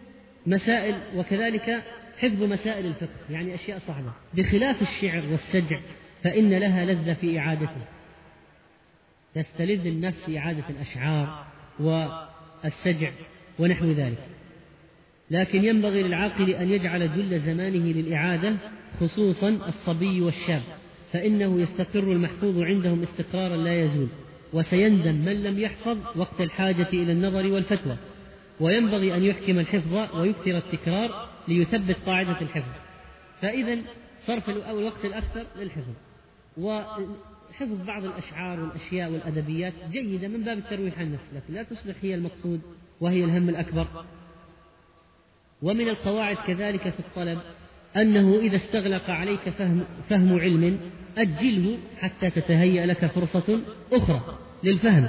مسائل الفقه، يعني أشياء صعبة، بخلاف الشعر والسجع فإن لها لذة في إعادته، تستلذ النفس في إعادة الأشعار والسجع ونحو ذلك. لكن ينبغي للعاقل أن يجعل جل زمانه للإعادة، خصوصا الصبي والشاب، فإنه يستقر المحفوظ عندهم استقرارا لا يزول، وسيندم من لم يحفظ وقت الحاجة إلى النظر والفتوى. وينبغي أن يحكم الحفظ ويكثر التكرار ليثبت قاعدة الحفظ. فإذا صرف الوقت الأكثر للحفظ، وحفظ بعض الأشعار والأشياء والأدبيات جيدة من باب الترويح عن النفس، لكن لا تصبح هي المقصود وهي الهم الأكبر. ومن القواعد كذلك في الطلب أنه إذا استغلق عليك فهم علم أجله حتى تتهيأ لك فرصة أخرى للفهم.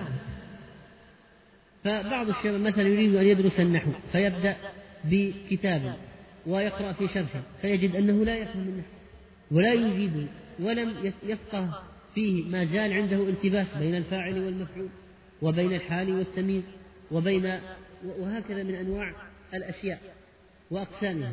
فبعض الشباب مثلا يريد أن يدرس النحو فيبدأ بكتاب ويقرأ في شرحه، فيجد أنه لا يفهم النحو ولا يجيده ولم يفقه فيه، ما زال عنده التباس بين الفاعل والمفعول وبين الحال والتمييز وهكذا من أنواع الأشياء وأقسامها.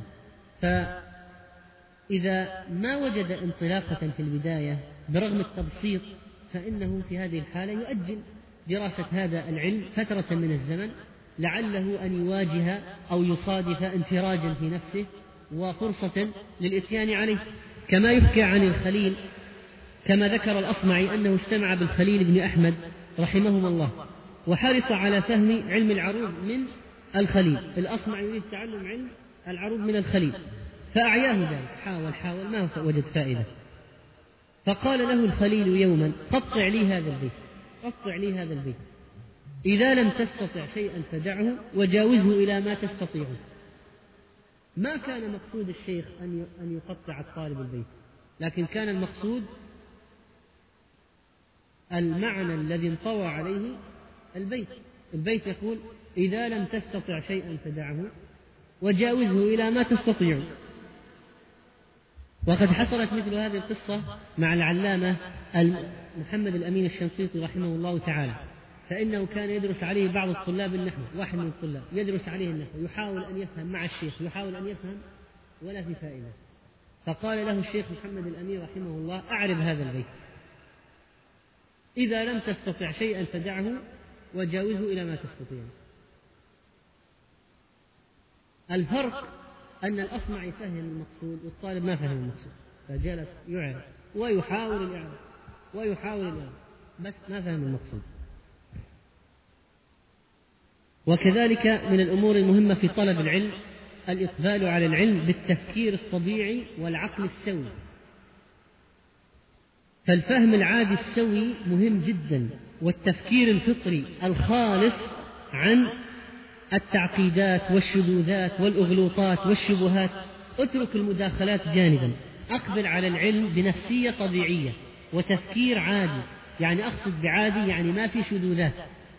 فإذا ما وجد انطلاقة في البداية برغم التبسيط، فإنه في هذه الحالة يؤجل دراسة هذا العلم فترة من الزمن لعله أن يواجه أو يصادف انفراجا في نفسه وفرصة للإتيان عليه، كما يحكى عن الخليل، كما ذكر الأصمعي أنه استمع بالخليل بن أحمد رحمهما الله وحرص على فهم علم العروض من الخليل. الأصمعي يريد تعلم علم العروض من الخليل، فأعياه ذلك، حاول ما وجد فائدة، فقال له الخليل يوما: قطع لي هذا البيت، إذا لم تستطع شيئا فدعه وجاوزه إلى ما تستطيعه. ما كان مقصود الشيخ أن يقطع الطالب البيت، لكن كان المقصود المعنى الذي انطوى عليه البيت يقول: إذا لم تستطع شيئا فدعه وجاوزه إلى ما تستطيع. وقد حصلت مثل هذه القصة مع العلامة محمد الأمين الشنقيطي رحمه الله تعالى، فإنه كان يدرس عليه بعض الطلاب النحو، واحد من الطلاب يدرس عليه النحو، يحاول أن يفهم مع الشيخ، يحاول أن يفهم ولا في فائدة، فقال له الشيخ محمد الأمين رحمه الله: أعرب هذا البيت، إذا لم تستطع شيئا فدعه وجاوزه إلى ما تستطيع. الفرق أن الأصمعي فهم المقصود والطالب ما فهم المقصود، فجلس يعرب ويحاول الإعراب بس ما فهم المقصود. وكذلك من الأمور المهمة في طلب العلم الإقبال على العلم بالتفكير الطبيعي والعقل السوي. فالفهم العادي السوي مهم جدا، والتفكير الفطري الخالص عن التعقيدات والشذوذات والأغلوطات والشبهات. اترك المداخلات جانبا، أقبل على العلم بنفسية طبيعية وتفكير عادي، يعني أقصد بعادي يعني ما في شذوذات،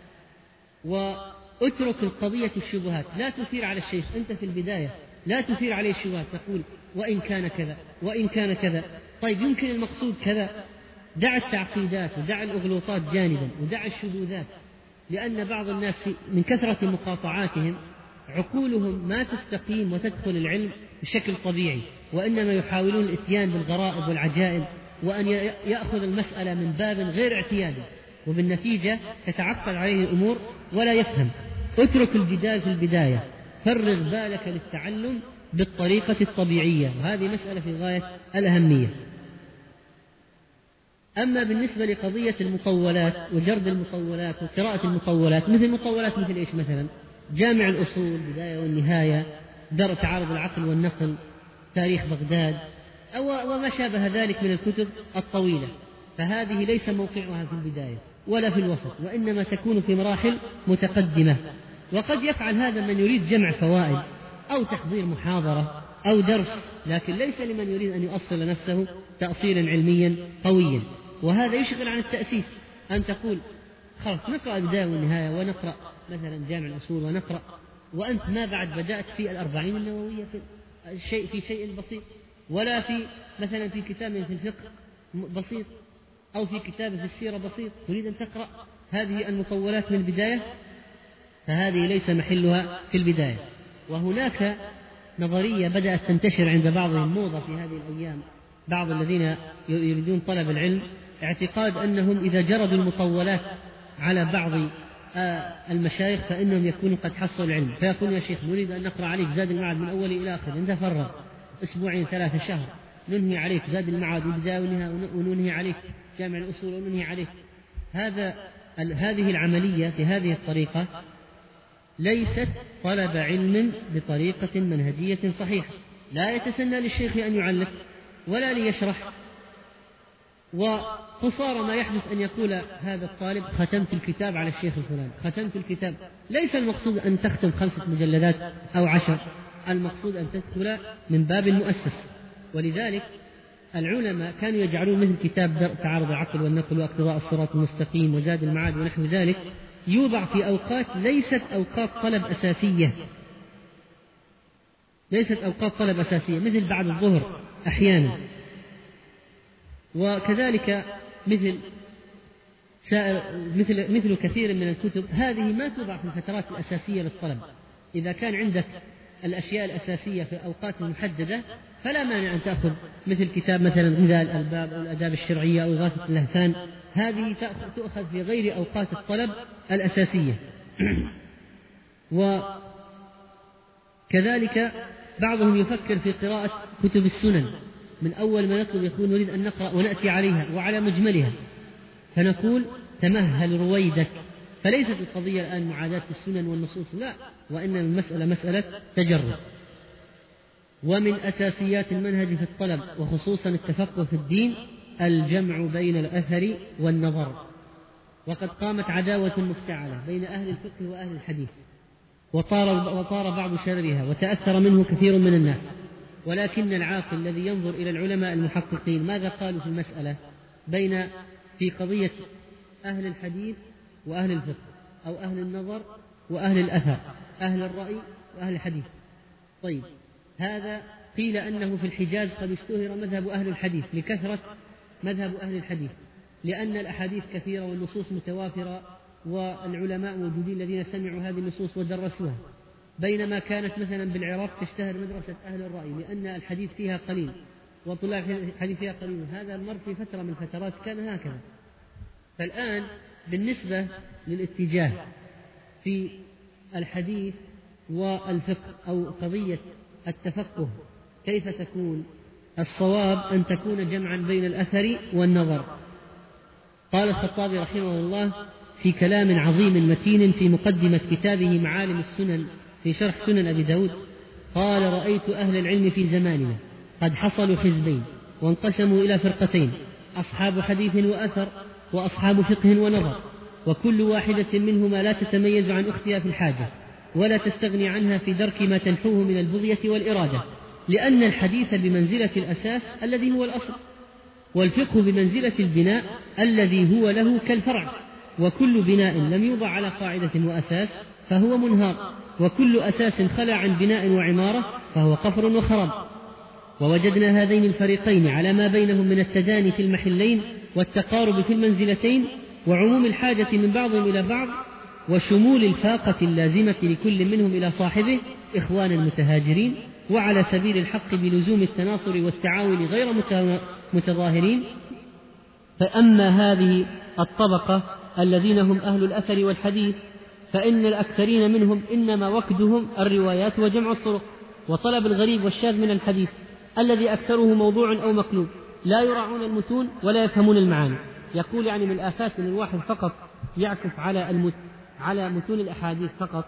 واترك القضية الشبهات. لا تثير على الشيخ أنت في البداية، لا تثير عليه الشبهات، تقول وإن كان كذا وإن كان كذا، طيب يمكن المقصود كذا. دع التعقيدات ودع الأغلوطات جانبا ودع الشذوذات، لأن بعض الناس من كثرة مقاطعاتهم عقولهم ما تستقيم وتدخل العلم بشكل طبيعي، وإنما يحاولون الإتيان بالغرائب والعجائب، وأن يأخذ المسألة من باب غير اعتيادي، وبالنتيجة تتعقد عليه الأمور ولا يفهم. اترك الجدال في البداية، فرغ بالك للتعلم بالطريقة الطبيعية، وهذه مسألة في غاية الأهمية. أما بالنسبة لقضية المطولات وجرد المطولات وقراءة المطولات، مثل إيش مثلا؟ جامع الأصول، بداية والنهاية، درء تعارض العقل والنقل، تاريخ بغداد، وما شابه ذلك من الكتب الطويلة، فهذه ليس موقعها في البداية ولا في الوسط، وإنما تكون في مراحل متقدمة. وقد يفعل هذا من يريد جمع فوائد أو تحضير محاضرة أو درس، لكن ليس لمن يريد أن يؤصل نفسه تأصيلا علميا قويا، وهذا يشغل عن التأسيس. أن تقول خلاص نقرأ البداية والنهاية ونقرأ مثلا جامع الأصول ونقرأ، وأنت ما بعد بدأت في الأربعين النووية في شيء بسيط، ولا في مثلا في كتاب في الفقه بسيط، أو في كتاب في السيرة بسيط، تريد أن تقرأ هذه المطولات من البداية، فهذه ليس محلها في البداية. وهناك نظرية بدأت تنتشر عند بعضهم، موضة في هذه الأيام، بعض الذين يريدون طلب العلم، اعتقاد أنهم إذا جردوا المطولات على بعض المشايخ فإنهم يكونوا قد حصلوا العلم، فيقول يا شيخ نريد أن نقرأ عليك زاد المعاد من أول إلى آخر، أنت فرغ أسبوعين 3 شهر، ننهي عليك زاد المعاد والبداية وننهي عليك جامع الأصول وننهي عليك. هذه العملية في هذه الطريقة ليست طلب علم بطريقة منهجية صحيحة، لا يتسنى للشيخ أن يعلق ولا ليشرح، وقصار ما يحدث أن يقول هذا الطالب ختمت الكتاب على الشيخ الفلاني، ختمت الكتاب. ليس المقصود أن تختم 5 مجلدات أو 10، المقصود أن تدخل من باب المؤسس. ولذلك العلماء كانوا يجعلون مثل كتاب درء تعارض العقل والنقل واقتضاء الصراط المستقيم وزاد المعاد ونحو ذلك، يوضع في أوقات ليست أوقات طلب أساسية، مثل بعد الظهر أحيانا. وكذلك مثل كثير من الكتب هذه ما توضع في الفترات الأساسية للطلب. إذا كان عندك الأشياء الأساسية في أوقات محددة فلا مانع أن تأخذ مثل كتاب مثلا غذاء الألباب أو الآداب الشرعية أو إغاثة اللهفان، هذه تؤخذ في غير أوقات الطلب الأساسية. وكذلك بعضهم يفكر في قراءة كتب السنن، من أول ما نطلب يقول نريد أن نقرأ ونأتي عليها وعلى مجملها، فنقول تمهل رويدك. فليست القضية الآن معاداة السنن والنصوص، لا، وإن المسألة مسألة تجرب. ومن أساسيات المنهج في الطلب وخصوصا التفقه في الدين الجمع بين الأثر والنظر. وقد قامت عداوة مفتعلة بين أهل الفقه وأهل الحديث، وطار بعض شررها وتأثر منه كثير من الناس، ولكن العاقل الذي ينظر إلى العلماء المحققين ماذا قالوا في المسألة في قضية أهل الحديث وأهل الفقه، أو أهل النظر وأهل الأثر، أهل الرأي وأهل الحديث. طيب، هذا قيل أنه في الحجاز قد اشتهر مذهب أهل الحديث لكثرة مذهب أهل الحديث، لأن الأحاديث كثيرة والنصوص متوافرة والعلماء موجودين الذين سمعوا هذه النصوص ودرسوها، بينما كانت مثلا بالعراق تشتهر مدرسة أهل الرأي لأن الحديث فيها قليل وطلاب الحديث فيها قليل. هذا المر في فترة من الفترات كان هكذا. فالآن بالنسبة للاتجاه في الحديث والفقه أو قضية التفقه كيف تكون؟ الصواب أن تكون جمعا بين الأثر والنظر. قال الخطابي رحمه الله في كلام عظيم متين في مقدمة كتابه معالم السنن في شرح سنن أبي داود، قال: رأيت أهل العلم في زماننا قد حصلوا حزبين وانقسموا إلى فرقتين، أصحاب حديث وأثر وأصحاب فقه ونظر، وكل واحدة منهما لا تتميز عن أختها في الحاجة ولا تستغني عنها في درك ما تنحوه من البغية والإرادة، لأن الحديث بمنزلة الأساس الذي هو الأصل، والفقه بمنزلة البناء الذي هو له كالفرع، وكل بناء لم يوضع على قاعدة وأساس فهو منهار، وكل أساس خلى عن بناء وعمارة فهو قفر وخراب. ووجدنا هذين الفريقين على ما بينهم من التداني في المحلين والتقارب في المنزلتين وعموم الحاجة من بعضهم إلى بعض وشمول الفاقة اللازمة لكل منهم إلى صاحبه إخوانا متهاجرين، وعلى سبيل الحق بلزوم التناصر والتعاون غير متظاهرين. فأما هذه الطبقة الذين هم أهل الأثر والحديث فإن الأكثرين منهم إنما وكدهم الروايات وجمع الطرق وطلب الغريب والشاذ من الحديث الذي أكثره موضوع أو مقلوب، لا يراعون المتون ولا يفهمون المعاني. يقول يعني من الآفات من الواحد فقط يعكف على متون الأحاديث فقط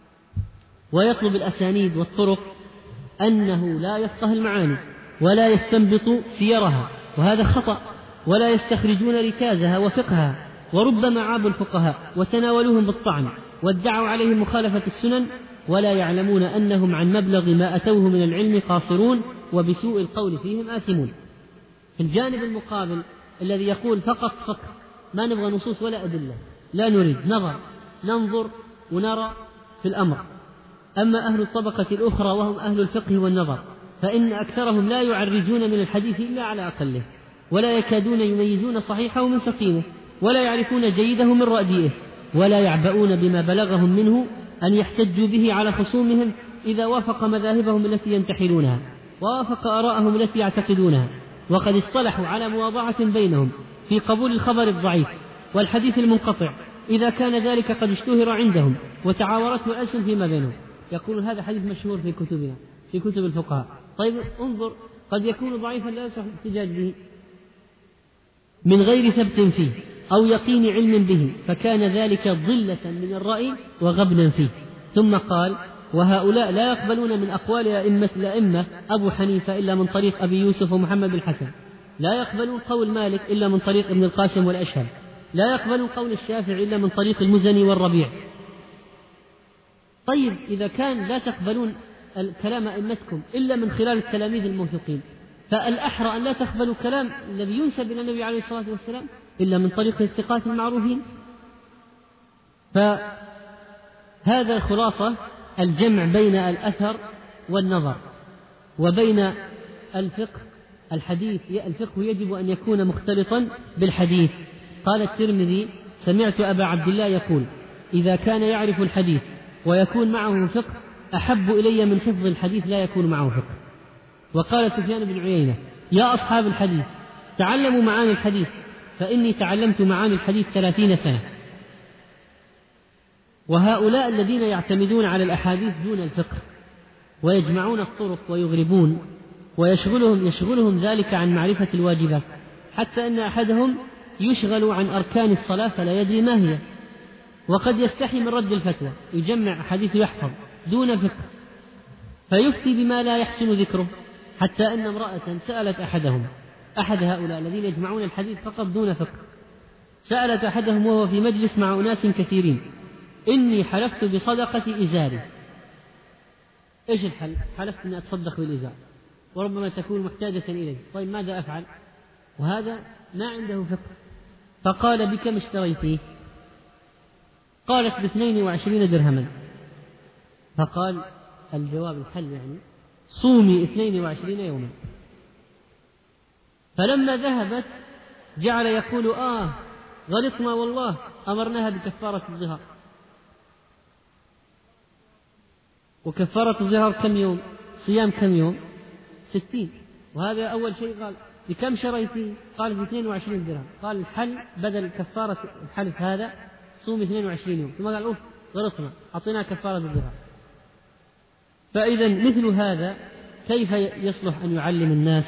ويطلب الأسانيد والطرق أنه لا يفقه المعاني ولا يستنبط سيرها، وهذا خطأ، ولا يستخرجون ركازها وفقهها. وربما عابوا الفقهاء وتناولوهم بالطعن وادعوا عليهم مخالفة السنن ولا يعلمون أنهم عن مبلغ ما أتوه من العلم قاصرون وبسوء القول فيهم آثمون. في الجانب المقابل الذي يقول فقط فقه، ما نبغى نصوص ولا أدلة، لا نريد ننظر ونرى في الأمر. أما أهل الطبقة الأخرى وهم أهل الفقه والنظر فإن أكثرهم لا يعرجون من الحديث إلا على أقله، ولا يكادون يميزون صحيحه من سقيمه، ولا يعرفون جيده من رديئه، ولا يعبؤون بما بلغهم منه أن يحتجوا به على خصومهم إذا وافق مذاهبهم التي ينتحلونها ووافق آراءهم التي يعتقدونها. وقد اصطلحوا على مواضعة بينهم في قبول الخبر الضعيف والحديث المنقطع إذا كان ذلك قد اشتهر عندهم وتعاورته الألسن فيما بينهم. يقول هذا حديث مشهور في كتبنا في كتب الفقهاء. طيب انظر، قد يكون ضعيفا لا يصح الاحتجاج به من غير ثبت فيه أو يقين علم به، فكان ذلك ضلة من الرأي وغبنا فيه. ثم قال: وهؤلاء لا يقبلون من أقوال الأئمة أبو حنيفة إلا من طريق أبي يوسف ومحمد بن الحسن، لا يقبلون قول مالك إلا من طريق ابن القاسم والأشهب، لا يقبلون قول الشافعي إلا من طريق المزني والربيع. طيب إذا كان لا تقبلون كلام أئمتكم إلا من خلال التلاميذ الموثوقين، فالأحرى أن لا تقبلوا كلام الذي ينسب إلى النبي عليه الصلاة والسلام إلا من طريق الثقات المعروفين. فهذا الخلاصة الجمع بين الأثر والنظر وبين الفقه. الفقه يجب أن يكون مختلطا بالحديث. قال الترمذي: سمعت أبا عبد الله يقول: إذا كان يعرف الحديث ويكون معه فقه أحب إلي من حفظ الحديث لا يكون معه فقه. وقال سفيان بن عيينة: يا أصحاب الحديث تعلموا معاني الحديث، فإني تعلمت معاني الحديث 30 سنة. وهؤلاء الذين يعتمدون على الأحاديث دون الفقه ويجمعون الطرق ويغربون ويشغلهم ذلك عن معرفة الواجبات، حتى أن أحدهم يشغل عن أركان الصلاة فلا يدري ما هي، وقد يستحي من رد الفتوى، يجمع حديث يحفظ دون فقه فيفتي بما لا يحسن ذكره، حتى أن امرأة سألت أحد هؤلاء الذين يجمعون الحديث فقط دون فقه، سألت أحدهم وهو في مجلس مع أناس كثيرين: إني حلفت بصدقة إزاري. إيش الحل؟ حلفت أني أتصدق بالإزار وربما تكون محتاجة إليه، طيب ماذا أفعل؟ وهذا ما عنده فقه. فقال: بكم اشتريتيه؟ قالت: ب22 درهما. فقال: الجواب الحل يعني صومي 22 يوما. فلما ذهبت جعل يقول: غلطنا والله، أمرناها بكفارة الظهار. وكفارة الظهار كم يوم؟ صيام كم يوم؟ 60. وهذا أول شيء. قال: بكم شريتي؟ قال: ب22 درهم. قال: الحل بدل كفارة الحلف هذا صوم 22 يوم. ثم قال: غلطنا، أعطينا كفارة الظهار. فإذا مثل هذا كيف يصلح أن يعلم الناس؟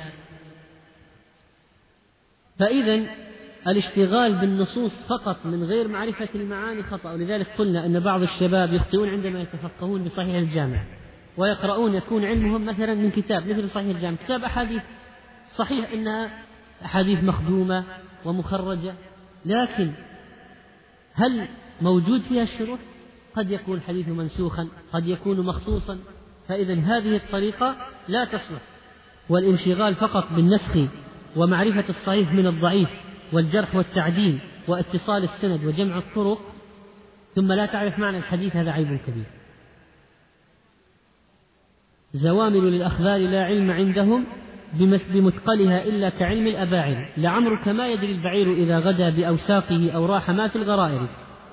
فإذا الاشتغال بالنصوص فقط من غير معرفة المعاني خطأ. ولذلك قلنا أن بعض الشباب يخطئون عندما يتفقهون بصحيح الجامع ويقرؤون، يكون علمهم مثلا من كتاب مثل صحيح الجامع، كتاب أحاديث، صحيح إنها أحاديث مخدومة ومخرجة، لكن هل موجود فيها الشروح؟ قد يكون الحديث منسوخا، قد يكون مخصوصا. فإذا هذه الطريقة لا تصلح. والانشغال فقط بالنسخ ومعرفة الصحيح من الضعيف والجرح والتعديل واتصال السند وجمع الطرق ثم لا تعرف معنى الحديث، هذا عيب كبير. زوامل للأخبار لا علم عندهم بمثقلها إلا كعلم الأباعر، لعمرك ما يدري البعير إذا غدا بأوساقه أو راح ما في الغرائر.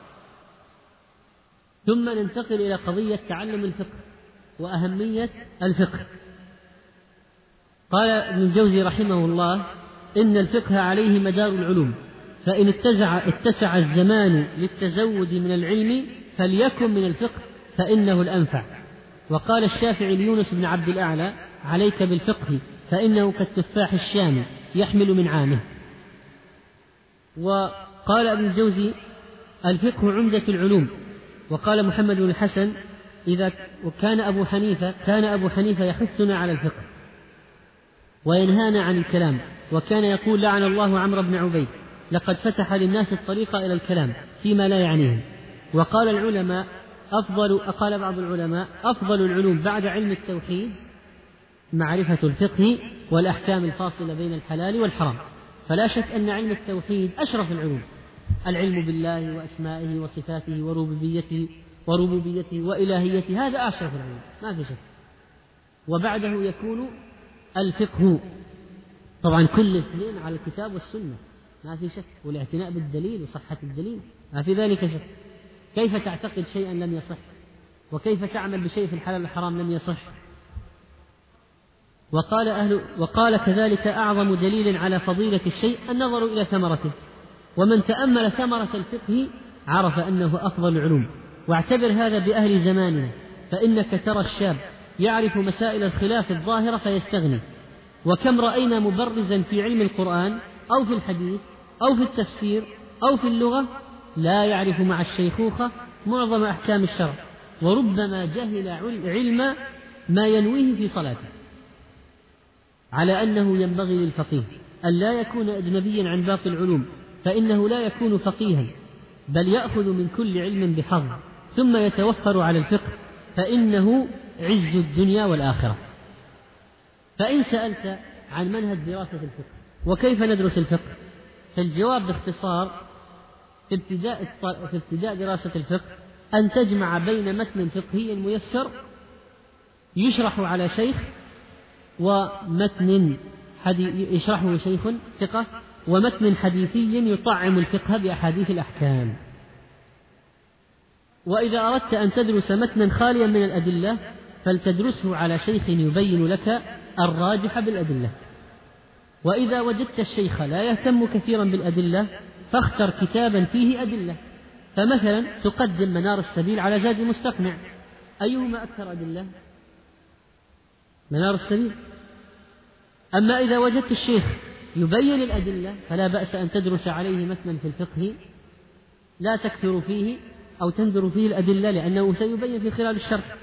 ثم ننتقل إلى قضية تعلم الفقه وأهمية الفقه. قال ابن الجوزي رحمه الله: إن الفقه عليه مدار العلوم، فإن اتسع الزمان للتزود من العلم فليكن من الفقه فإنه الأنفع. وقال الشافعي ليونس بن عبد الأعلى: عليك بالفقه فإنه كالتفاح الشامي يحمل من عامه. وقال ابن الجوزي: الفقه عمدة العلوم. وقال محمد بن الحسن: كان أبو حنيفة يحثنا على الفقه وينهانا عن الكلام، وكان يقول: لعن الله عمرو بن عبيد، لقد فتح للناس الطريق إلى الكلام فيما لا يعنيهم. وقال بعض العلماء: أفضل العلوم بعد علم التوحيد معرفة الفقه والأحكام الفاصلة بين الحلال والحرام. فلا شك أن علم التوحيد أشرف العلوم، العلم بالله وأسمائه وصفاته وربوبيته وإلهيته، هذا أشرف العلوم ما في شك. وبعده يكون الفقه، طبعا كل اثنين على الكتاب والسنة ما في شك، والاعتناء بالدليل وصحة الدليل ما في ذلك شك. كيف تعتقد شيئا لم يصح؟ وكيف تعمل بشيء في الحلال والحرام لم يصح؟ وقال كذلك: أعظم دليل على فضيلة الشيء النظر إلى ثمرته، ومن تأمل ثمرة الفقه عرف أنه أفضل العلوم. واعتبر هذا بأهل زماننا، فإنك ترى الشاب يعرف مسائل الخلاف الظاهرة فيستغني، وكم رأينا مبرزا في علم القرآن أو في الحديث أو في التفسير أو في اللغة لا يعرف مع الشيخوخة معظم أحكام الشرع، وربما جهل علم ما ينويه في صلاته. على أنه ينبغي للفقيه أن لا يكون أجنبيا عن باقي العلوم، فإنه لا يكون فقيها، بل يأخذ من كل علم بحظ، ثم يتوفر على الفقه، فإنه عز الدنيا والآخرة. فإن سألت عن منهج دراسة الفقه وكيف ندرس الفقه، فالجواب باختصار في ابتداء دراسة الفقه أن تجمع بين متن فقهي ميسر يشرح على شيخ ومتن يشرحه شيخ ثقة، ومتن حديثي يطعم الفقه بأحاديث الأحكام. وإذا أردت أن تدرس متنا خاليا من الأدلة فلتدرسه على شيخ يبين لك الراجح بالأدلة. وإذا وجدت الشيخ لا يهتم كثيرا بالأدلة فاختر كتابا فيه أدلة، فمثلا تقدم منار السبيل على زاد المستقنع، أيهما أكثر أدلة؟ منار السبيل. أما إذا وجدت الشيخ يبين الأدلة فلا بأس أن تدرس عليه متنا في الفقه لا تكثر فيه أو تنظر فيه الأدلة، لأنه سيبين في خلال الشرح.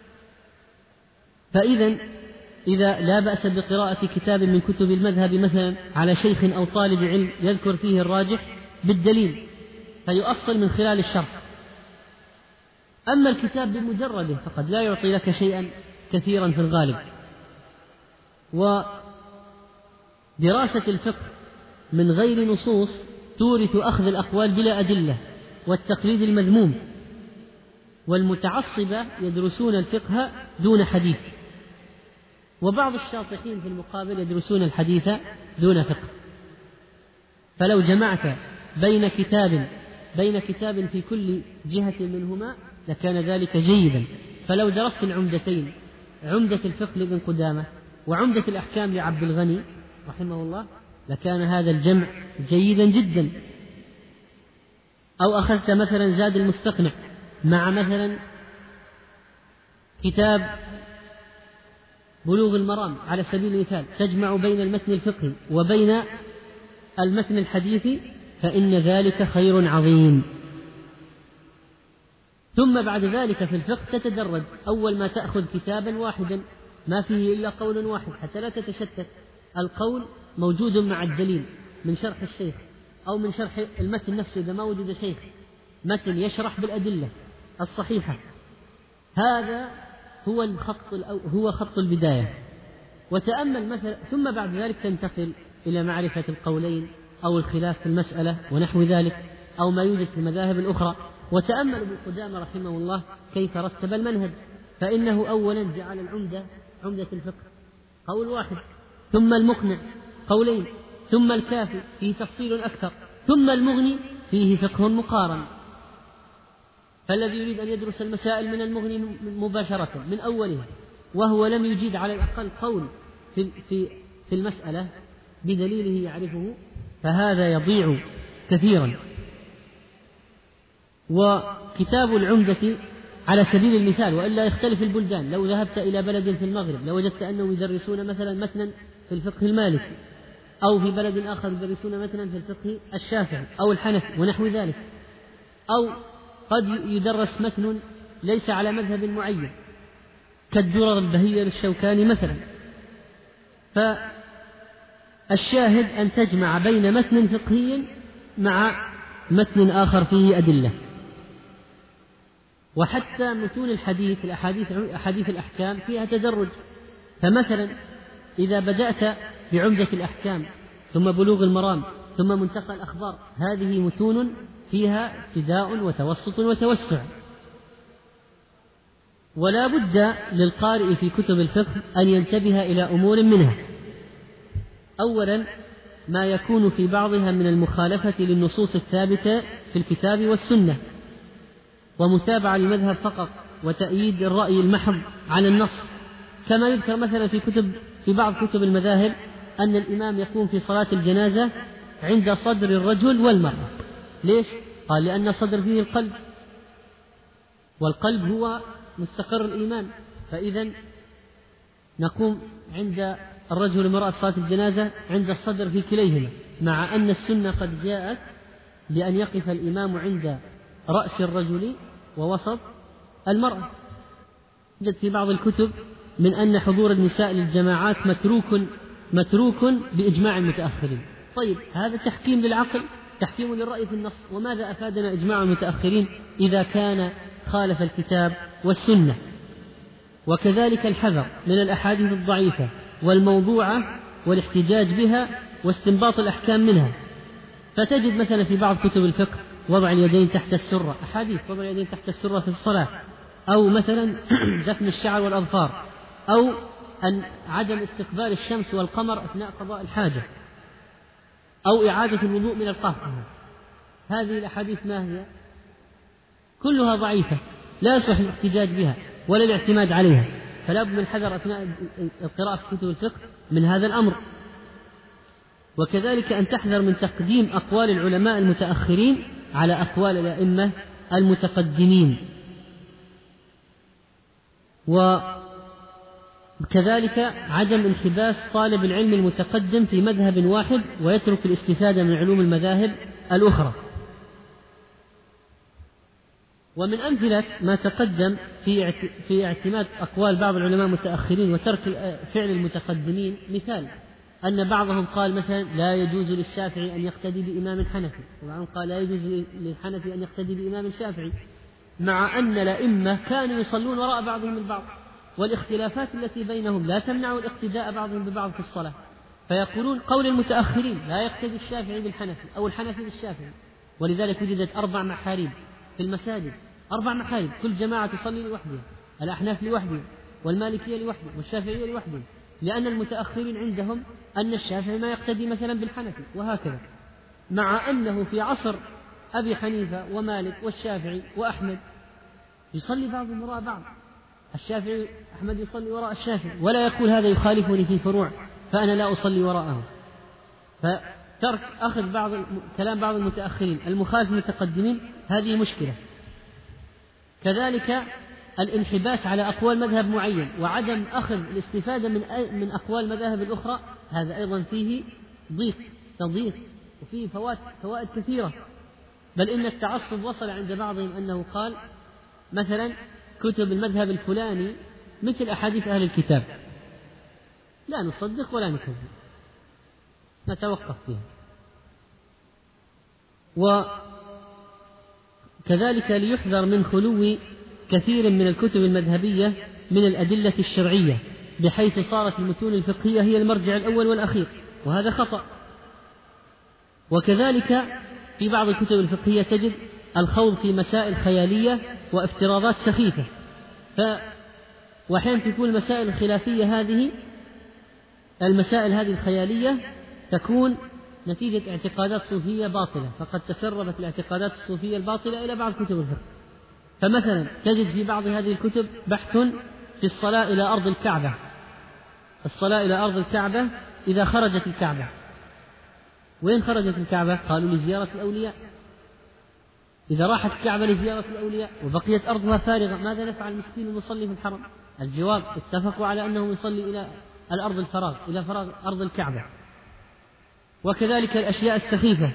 إذا لا بأس بقراءة كتاب من كتب المذهب مثلا على شيخ أو طالب علم يذكر فيه الراجح بالدليل فيؤصل من خلال الشرح. أما الكتاب بمجرده فقد لا يعطي لك شيئا كثيرا في الغالب. ودراسة الفقه من غير نصوص تورث أخذ الأقوال بلا أدلة والتقليد المذموم، والمتعصبة يدرسون الفقه دون حديث، وبعض الشاطحين في المقابل يدرسون الحديث دون فقه. فلو جمعت بين كتاب في كل جهة منهما لكان ذلك جيدا. فلو درست العمدتين، عمدة الفقه لابن قدامة وعمدة الأحكام لعبد الغني رحمه الله، لكان هذا الجمع جيدا جدا. أو أخذت مثلا زاد المستقنع مع مثلا كتاب بلوغ المرام على سبيل المثال، تجمع بين المتن الفقهي وبين المتن الحديثي، فإن ذلك خير عظيم. ثم بعد ذلك في الفقه تتدرج، أول ما تأخذ كتابا واحدا ما فيه إلا قول واحد حتى لا تتشتت. القول موجود مع الدليل من شرح الشيخ أو من شرح المتن نفسه إذا ما وجد شيخ متن يشرح بالأدلة الصحيحة. هذا هو خط البداية. وتأمل مثلا، ثم بعد ذلك تنتقل إلى معرفة القولين أو الخلاف في المسألة ونحو ذلك أو ما يوجد في المذاهب الأخرى. وتأمل ابن قدامة رحمه الله كيف رتب المنهج، فإنه أولا جعل عمدة الفقه قول واحد، ثم المقنع قولين، ثم الكافي فيه تفصيل أكثر، ثم المغني فيه فقه مقارن. فالذي يريد أن يدرس المسائل من المغني مباشرة من أولها وهو لم يجيد على الأقل قول في المسألة بدليله يعرفه، فهذا يضيع كثيرا. وكتاب العمدة على سبيل المثال، وإلا يختلف البلدان، لو ذهبت إلى بلد في المغرب لوجدت أنهم يدرسون مثلا متنا في الفقه المالكي، أو في بلد آخر يدرسون متنا في الفقه الشافعي أو الحنفي ونحو ذلك، أو قد يدرس متن ليس على مذهب معين كالدرر البهية للشوكاني مثلا. فالشاهد أن تجمع بين متن فقهي مع متن آخر فيه أدلة. وحتى متون أحاديث الأحكام فيها تدرج. فمثلا إذا بدأت بعمدة الأحكام ثم بلوغ المرام ثم منتقى الأخبار، هذه متون فيها ابتداء وتوسط وتوسع. ولا بد للقارئ في كتب الفقه أن ينتبه إلى أمور منها. أولا ما يكون في بعضها من المخالفة للنصوص الثابتة في الكتاب والسنة، ومتابعة للمذهب فقط وتأييد الرأي المحض على النص، كما يذكر مثلا في بعض كتب المذاهب أن الإمام يقوم في صلاة الجنازة عند صدر الرجل والمرأة. ليش؟ قال لأن الصدر فيه القلب، والقلب هو مستقر الإيمان، فإذا نقوم عند الرجل والمرأة صلاة الجنازة عند الصدر في كليهما، مع أن السنة قد جاءت بأن يقف الإمام عند رأس الرجل ووسط المرأة. يوجد في بعض الكتب من أن حضور النساء للجماعات متروك بإجماع المتأخرين. طيب هذا تحكيم للعقل، تحكيم للرأي في النص، وماذا أفادنا إجماع المتأخرين إذا كان خالف الكتاب والسنة؟ وكذلك الحذر من الأحاديث الضعيفة والموضوعة والاحتجاج بها واستنباط الأحكام منها. فتجد مثلا في بعض كتب الفقه وضع اليدين تحت السرة، أحاديث وضع اليدين تحت السرة في الصلاة، أو مثلا دفن الشعر والأظفار، أو أن عدم استقبال الشمس والقمر أثناء قضاء الحاجة، أو إعادة الوضوء من القهقه. هذه الأحاديث ما هي؟ كلها ضعيفة لا يصح الاحتجاج بها ولا الاعتماد عليها، فلا بد من الحذر أثناء القراءة في كتب الفقه من هذا الأمر. وكذلك أن تحذر من تقديم أقوال العلماء المتأخرين على أقوال الأئمة المتقدمين. وكذلك عدم انحباس طالب العلم المتقدم في مذهب واحد ويترك الاستفادة من علوم المذاهب الأخرى. ومن أمثلة ما تقدم في اعتماد أقوال بعض العلماء المتأخرين وترك فعل المتقدمين، مثال أن بعضهم قال مثلا لا يجوز للشافعي أن يقتدي بإمام حنفي، وبعضهم قال لا يجوز للحنفي أن يقتدي بإمام شافعي، مع أن الأئمة كانوا يصلون وراء بعضهم البعض، والاختلافات التي بينهم لا تمنع الاقتداء بعضهم ببعض في الصلاة. فيقولون قول المتأخرين لا يقتدي الشافعي بالحنفي أو الحنفي بالشافعي، ولذلك وجدت 4 محاريب في المساجد، 4 محارب، كل جماعة تصلي لوحدها، الأحناف لوحدهم والمالكية لوحدهم والشافعية لوحدهم، لأن المتأخرين عندهم أن الشافعي ما يقتدي مثلا بالحنفي، وهكذا، مع أنه في عصر أبي حنيفة ومالك والشافعي وأحمد يصلي بعضهم وراء بعض، الشافعي أحمد يصلي وراء الشافعي ولا يقول هذا يخالفني في فروع فأنا لا أصلي وراءه. فترك أخذ كلام بعض المتأخرين المخالف المتقدمين هذه مشكلة. كذلك الانحباس على أقوال مذهب معين وعدم أخذ الاستفادة من أقوال مذاهب الأخرى، هذا أيضا فيه تضييق وفيه فوائد كثيرة. بل إن التعصب وصل عند بعضهم أنه قال مثلا كتب المذهب الفلاني مثل أحاديث أهل الكتاب، لا نصدق ولا نكذب، نتوقف فيها. وكذلك ليحذر من خلو كثير من الكتب المذهبية من الأدلة الشرعية، بحيث صارت المتون الفقهية هي المرجع الأول والأخير، وهذا خطأ. وكذلك في بعض الكتب الفقهية تجد الخوض في مسائل خيالية وافتراضات سخيفة، وأحيانا تكون المسائل الخلافية المسائل هذه الخيالية تكون نتيجة اعتقادات صوفية باطلة، فقد تسربت الاعتقادات الصوفية الباطلة إلى بعض كتب الفقه. فمثلا تجد في بعض هذه الكتب بحث في الصلاة إلى أرض الكعبة، الصلاة إلى أرض الكعبة إذا خرجت الكعبة. وين خرجت الكعبة؟ قالوا لزيارة الأولياء. إذا راحت الكعبة لزيارة الأولياء وبقيت أرضها فارغة، ماذا نفعل المسكين المصلي في الحرم؟ الجواب: اتفقوا على أنه يصلي إلى الأرض الفراغ، إلى فراغ أرض الكعبة. وكذلك الأشياء السخيفة،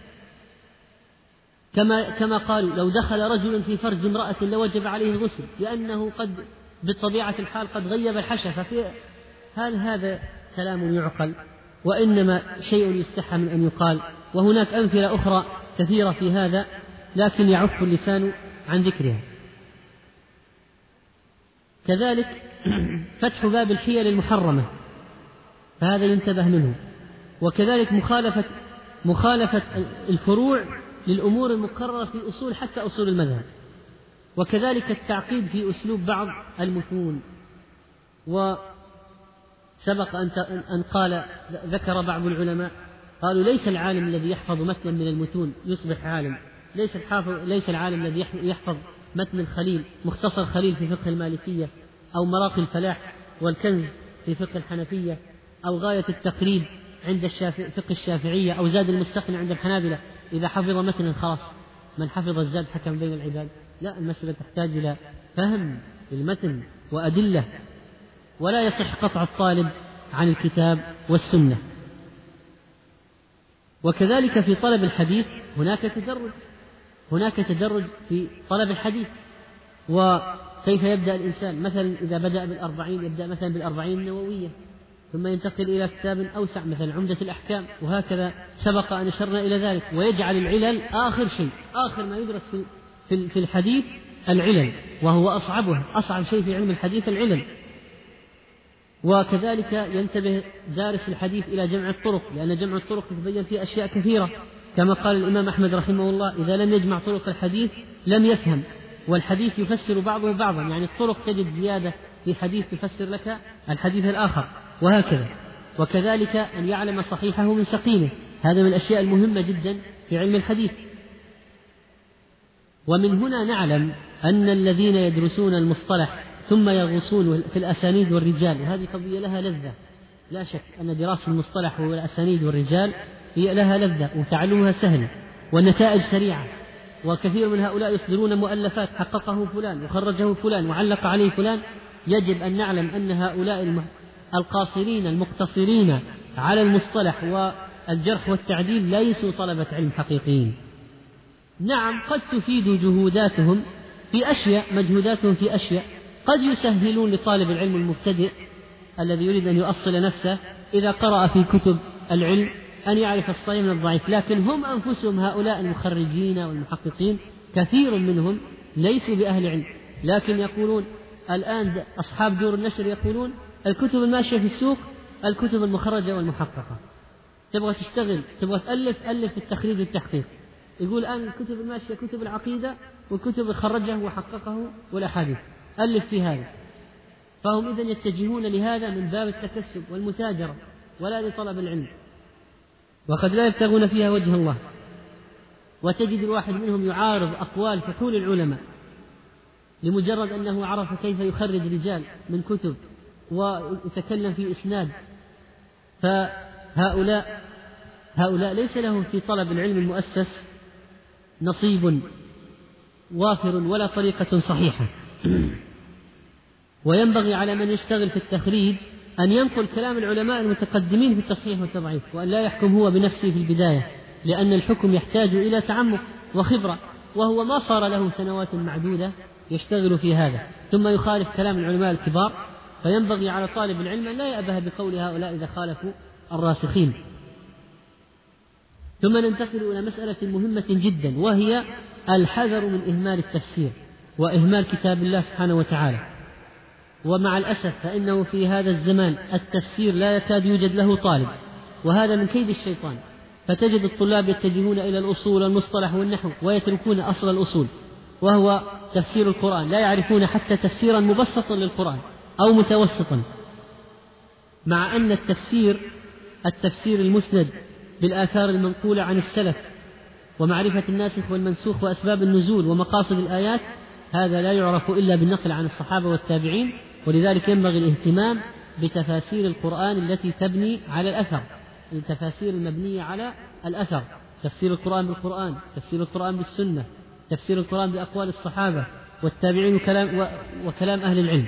كما قالوا لو دخل رجل في فرج امرأة لوجب عليه الغسل، لأنه قد بطبيعة الحال قد غيب الحشفة. هل هذا كلام يعقل؟ وإنما شيء يستحى من أن يقال. وهناك أمثلة أخرى كثيرة في هذا، لكن يعف اللسان عن ذكرها. كذلك فتح باب الحيل المحرمة، فهذا ينتبه منه. وكذلك مخالفة الفروع للأمور المقررة في أصول حتى أصول المذهب. وكذلك التعقيد في أسلوب بعض المتون. وسبق أن ذكر بعض العلماء قالوا ليس العالم الذي يحفظ متنا من المتون يصبح عالم، ليس العالم الذي يحفظ متن الخليل، مختصر خليل في فقه المالكية، أو مراقي الفلاح والكنز في فقه الحنفية، أو غاية التقريب عند فقه الشافعية، أو زاد المستقنع عند الحنابلة. إذا حفظ متنا خلاص من حفظ الزاد حكم بين العباد. لا، المسألة تحتاج إلى فهم المتن وأدلة، ولا يصح قطع الطالب عن الكتاب والسنة. وكذلك في طلب الحديث هناك تدرج في طلب الحديث. وكيف يبدأ الإنسان؟ مثلا إذا بدأ ب40 يبدأ مثلا ب40 النووية، ثم ينتقل إلى كتاب أوسع مثل عمدة الأحكام، وهكذا سبق أن أشرنا إلى ذلك. ويجعل العلل آخر شيء، آخر ما يدرس في الحديث العلل، وهو أصعب شيء في علم الحديث العلل. وكذلك ينتبه دارس الحديث إلى جمع الطرق، لأن جمع الطرق يتبين فيه أشياء كثيرة، كما قال الإمام أحمد رحمه الله: إذا لم يجمع طرق الحديث لم يفهم. والحديث يفسر بعضه بعضا، يعني الطرق تجد زيادة في حديث تفسر لك الحديث الآخر، وهكذا. وكذلك أن يعلم صحيحه من سقيمه، هذا من الأشياء المهمة جدا في علم الحديث. ومن هنا نعلم أن الذين يدرسون المصطلح ثم يغوصون في الأسانيد والرجال، وهذه قضية لها لذة، لا شك أن دراسة المصطلح والأسانيد والرجال هي لها لذة، وتعلمها سهل، والنتائج سريعة. وكثير من هؤلاء يصدرون مؤلفات حققه فلان وخرجه فلان وعلق عليه فلان. يجب أن نعلم أن هؤلاء القاصرين المقتصرين على المصطلح والجرح والتعديل ليسوا طلبة علم حقيقيين. نعم قد تفيد جهوداتهم في أشياء، مجهوداتهم في أشياء قد يسهلون لطالب العلم المبتدئ الذي يريد أن يؤصل نفسه إذا قرأ في كتب العلم أن يعرف الصحيح من الضعيف، لكن هم أنفسهم هؤلاء المخرجين والمحققين كثير منهم ليسوا بأهل علم، لكن يقولون الآن أصحاب دور النشر يقولون الكتب الماشية في السوق الكتب المخرجة والمحققة. تبغى تشتغل تبغى ألف التخريج والتحقيق، يقول الآن الكتب الماشية كتب العقيدة والكتب خرجه وحققه والأحاديث، ألف في هذا. فهم إذن يتجهون لهذا من باب التكسب والمتاجرة ولا لطلب العلم، وقد لا يبتغون فيها وجه الله. وتجد الواحد منهم يعارض أقوال فحول العلماء لمجرد أنه عرف كيف يخرج رجال من كتب ويتكلم في إسناد. فهؤلاء ليس لهم في طلب العلم المؤسس نصيب وافر ولا طريقة صحيحة. وينبغي على من يشتغل في التخريج أن ينقل كلام العلماء المتقدمين في التصحيح والتضعيف، وأن لا يحكم هو بنفسه في البداية، لأن الحكم يحتاج إلى تعمق وخبرة، وهو ما صار له سنوات معدودة يشتغل في هذا ثم يخالف كلام العلماء الكبار. فينبغي على طالب العلم أن لا يأبه بقول هؤلاء إذا خالفوا الراسخين. ثم ننتقل إلى مسألة مهمة جدا، وهي الحذر من إهمال التفسير وإهمال كتاب الله سبحانه وتعالى. ومع الأسف فإنه في هذا الزمان التفسير لا يكاد يوجد له طالب، وهذا من كيد الشيطان. فتجد الطلاب يتجهون إلى الأصول والمصطلح والنحو ويتركون أصل الأصول وهو تفسير القرآن، لا يعرفون حتى تفسيرا مبسطا للقرآن أو متوسطا، مع أن التفسير المسند بالآثار المنقولة عن السلف ومعرفة الناسخ والمنسوخ وأسباب النزول ومقاصد الآيات، هذا لا يعرف إلا بالنقل عن الصحابة والتابعين. ولذلك ينبغي الاهتمام بتفاسير القرآن التي تبني على الأثر، التفاسير المبنية على الأثر، تفسير القرآن بالقرآن، تفسير القرآن بالسنة، تفسير القرآن بأقوال الصحابة والتابعين وكلام أهل العلم.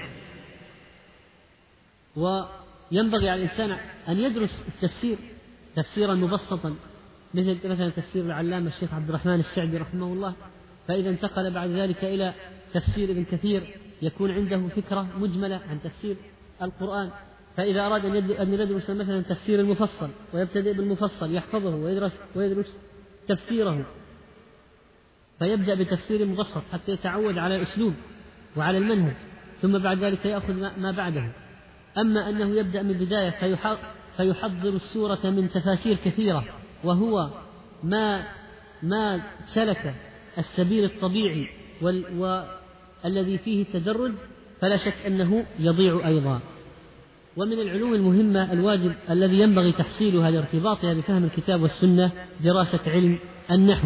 وينبغي على الإنسان أن يدرس التفسير تفسيرا مبسطا، مثلا تفسير العلامة الشيخ عبد الرحمن السعدي رحمه الله. فإذا انتقل بعد ذلك إلى تفسير ابن كثير يكون عنده فكرة مجملة عن تفسير القرآن. فإذا أراد أن يدرس مثلا تفسير المفصل ويبتدئ بالمفصل يحفظه ويدرس تفسيره، فيبدأ بتفسير مبسط حتى يتعود على الأسلوب وعلى المنهج، ثم بعد ذلك يأخذ ما بعده. أما أنه يبدأ من البداية فيحضر السورة من تفاسير كثيرة، وهو ما سلك السبيل الطبيعي والذي فيه التدرج، فلا شك أنه يضيع أيضا. ومن العلوم المهمة الواجب الذي ينبغي تحصيلها لارتباطها بفهم الكتاب والسنة دراسة علم النحو.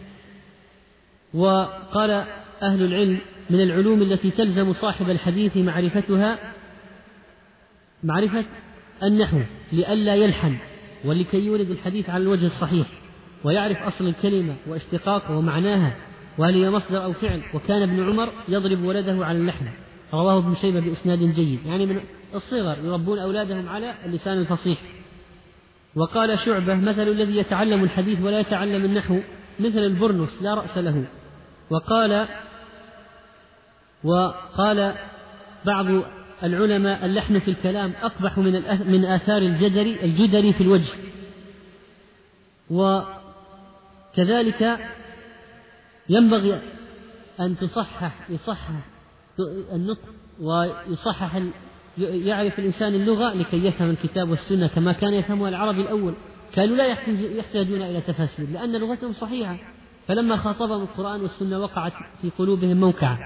وقال أهل العلم من العلوم التي تلزم صاحب الحديث معرفتها معرفة النحو لئلا يلحن، ولكي يورد الحديث على الوجه الصحيح، ويعرف أصل الكلمة واشتقاقه ومعناها وهل هي مصدر أو فعل. وكان ابن عمر يضرب ولده على اللحن، رواه ابن شيبة بإسناد جيد، يعني من الصغر يربون أولادهم على اللسان الفصيح. وقال شعبة مثل الذي يتعلم الحديث ولا يتعلم النحو مثل البرنس لا رأس له. وقال بعض العلماء اللحن في الكلام أقبح من آثار الجدري في الوجه. وكذلك ينبغي أن يصحح النطق ويصحح يعرف الإنسان اللغة لكي يفهم الكتاب والسنة كما كان يفهمها العرب الأول. كانوا لا يحتاجون إلى تفاسير لأن لغتهم صحيحة، فلما خاطبهم القرآن والسنة وقعت في قلوبهم موقعة.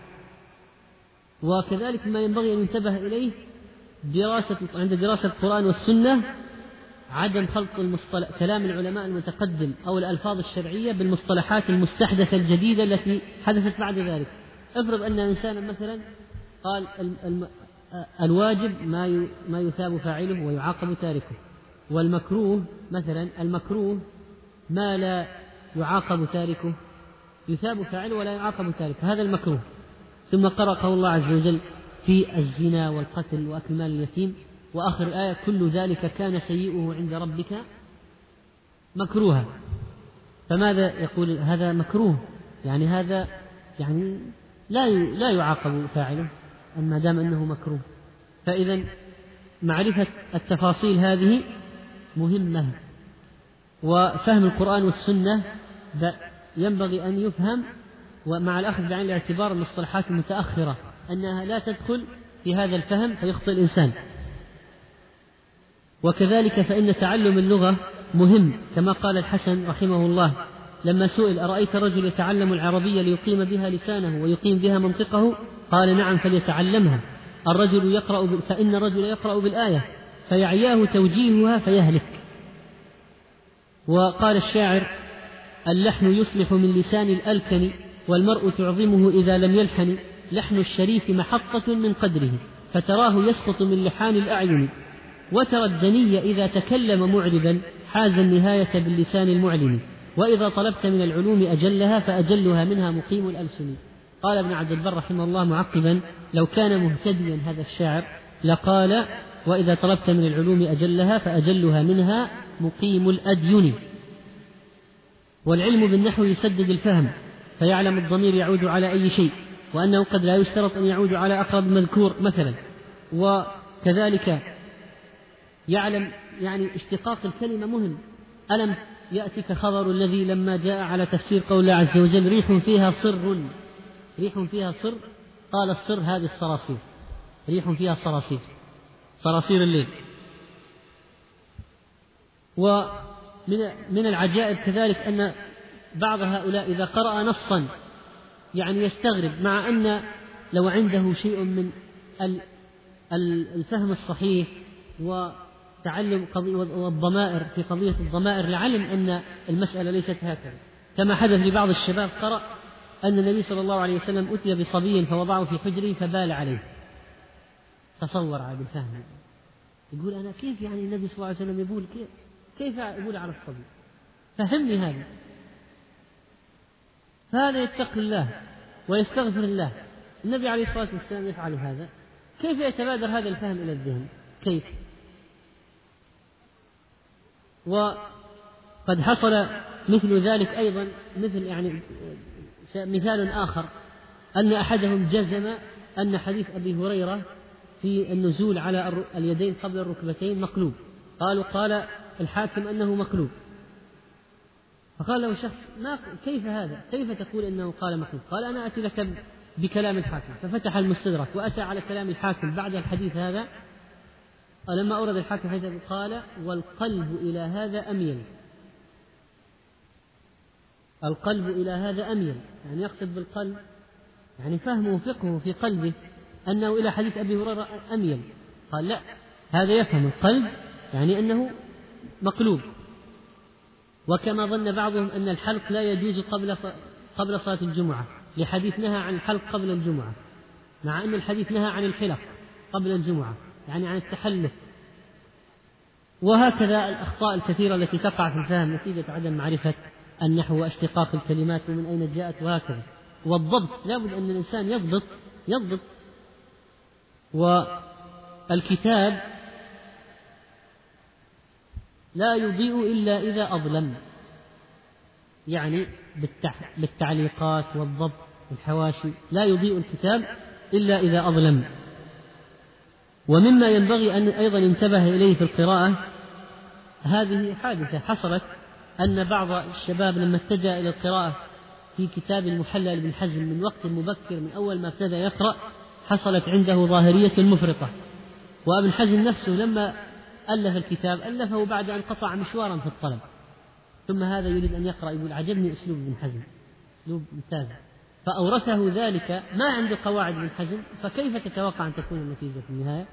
وكذلك ما ينبغي أن ينتبه إليه عند دراسة القرآن والسنة عدم خلط كلام العلماء المتقدم أو الألفاظ الشرعية بالمصطلحات المستحدثة الجديدة التي حدثت بعد ذلك. افرض أن إنسانا مثلا قال الواجب ما يثاب فاعله ويعاقب تاركه، والمكروه مثلا المكروه ما لا يعاقب تاركه يثاب فاعله ولا يعاقب تارك، هذا المكروه. ثم قرأ قول الله عز وجل في الزنا والقتل وأكل مال اليتيم، وآخر الآية كل ذلك كان سيئه عند ربك مكروها. فماذا يقول؟ هذا مكروه، يعني هذا يعني لا يعاقب فاعله ما دام أنه مكروه. فإذا معرفة التفاصيل هذه مهمة، وفهم القرآن والسنة ينبغي أن يفهم، ومع الأخذ بعين الاعتبار المصطلحات المتأخرة أنها لا تدخل في هذا الفهم فيخطئ الإنسان. وكذلك فإن تعلم اللغة مهم، كما قال الحسن رحمه الله لما سئل: أرأيت رجل يتعلم العربية ليقيم بها لسانه ويقيم بها منطقه؟ قال: نعم، فليتعلمها. فإن الرجل يقرأ بالآية فيعياه توجيهها فيهلك. وقال الشاعر: اللحن يصلح من لسان الألكن، والمرء تعظمه إذا لم يلحن. لحن الشريف محطة من قدره، فتراه يسقط من لحان الأعين. وترى الدني إذا تكلم معربا، حاز النهاية باللسان المعلن. وإذا طلبت من العلوم أجلها، فأجلها منها مقيم الألسن. قال ابن عبد البر رحمه الله معقبا: لو كان مهتديا هذا الشاعر لقال: وإذا طلبت من العلوم أجلها، فأجلها منها مقيم الأدين. والعلم بالنحو يسدد الفهم، فيعلم الضمير يعود على أي شيء، وأنه قد لا يشترط أن يعود على أقرب مذكور مثلا. وكذلك يعلم يعني اشتقاق الكلمة مهم. ألم يأتك خبر الذي لما جاء على تفسير قول الله عز وجل: ريح فيها صر. ريح فيها صر، قال الصر هذه الصراصير، ريح فيها صراصير، صراصير الليل. ومن العجائب كذلك أن بعض هؤلاء إذا قرأ نصا يعني يستغرب، مع أن لو عنده شيء من الفهم الصحيح وتعلم والضمائر في قضية الضمائر لعلم أن المسألة ليست هكذا. كما حدث لبعض الشباب قرأ أن النبي صلى الله عليه وسلم أتي بصبي فوضعه في حجره فبال عليه، تصور على بالفهم، يقول: أنا كيف يعني النبي صلى الله عليه وسلم يقول كيف يقول على الصبي؟ فهمني هذا. فهذا يتقي الله ويستغفر الله. النبي عليه الصلاة والسلام يفعل هذا، كيف يتبادر هذا الفهم إلى الذهن؟ كيف؟ وقد حصل مثل ذلك أيضا، مثال آخر، أن أحدهم جزم أن حديث أبي هريرة في النزول على اليدين قبل الركبتين مقلوب. قال الحاكم أنه مقلوب. فقال له شخص: كيف هذا؟ كيف تقول إنه قال مقلوب؟ قال: أنا أتي لك بكلام الحاكم. ففتح المستدرك وأتى على كلام الحاكم بعد الحديث هذا. ولما أورد الحاكم حيث قال: والقلب إلى هذا أميل. القلب إلى هذا أميل، يعني يقصد بالقلب يعني فهمه وفقهه في قلبه أنه إلى حديث أبي هريرة أميل. قال: لا، هذا يفهم القلب يعني أنه مقلوب. وكما ظن بعضهم أن الحلق لا يجوز قبل صلاة الجمعة، لحديث نهى عن الحلق قبل الجمعة، مع أن الحديث نهى عن الحلق قبل الجمعة، يعني عن التحلف. وهكذا الأخطاء الكثيرة التي تقع في الفهم نتيجة عدم معرفة النحو واشتقاق الكلمات ومن أين جاءت وهكذا. والضبط، لا بد أن الإنسان يضبط. والكتاب لا يضيء إلا إذا أظلم، يعني بالتعليقات والضبط والحواشي لا يضيء الكتاب إلا إذا أظلم. ومما ينبغي أن أيضا ينتبه إليه في القراءة، هذه حادثة حصلت، أن بعض الشباب لما اتجه إلى القراءة في كتاب المحلى لابن حزم من وقت مبكر، من أول ما ابتدأ يقرأ حصلت عنده ظاهرية مفرطة. وابن حزم نفسه لما ألف الكتاب ألفه بعد أن قطع مشوارا في الطلب، ثم هذا يريد أن يقرأ، يقول: عجبني أسلوب ابن حزم، أسلوب ممتاز. فأورثه ذلك ما عنده قواعد ابن حزم، فكيف تتوقع أن تكون النتيجة في النهاية؟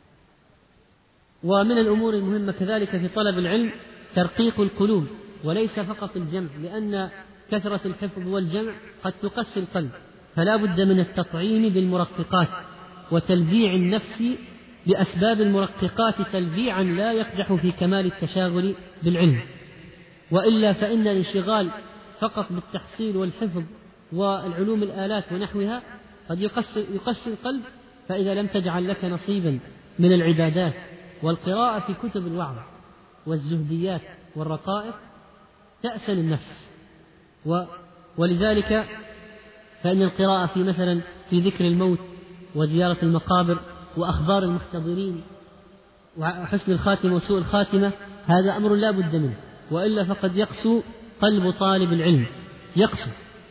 ومن الأمور المهمة كذلك في طلب العلم ترقيق القلوب، وليس فقط الجمع، لأن كثرة الحفظ والجمع قد تقسي القلب، فلا بد من التطعيم بالمرققات وتلبيع النفس بأسباب المرققات تلبيعا لا يقدح في كمال التشاغل بالعلم. وإلا فإن الانشغال فقط بالتحصيل والحفظ والعلوم الآلات ونحوها قد يقسي القلب، فإذا لم تجعل لك نصيبا من العبادات والقراءة في كتب الوعظ والزهديات والرقائق تأسن النفس. ولذلك فإن القراءة في مثلا في ذكر الموت وزيارة المقابر وأخبار المحتضرين وحسن الخاتمة وسوء الخاتمة هذا أمر لا بد منه، وإلا فقد يقسو قلب طالب العلم، يقسو.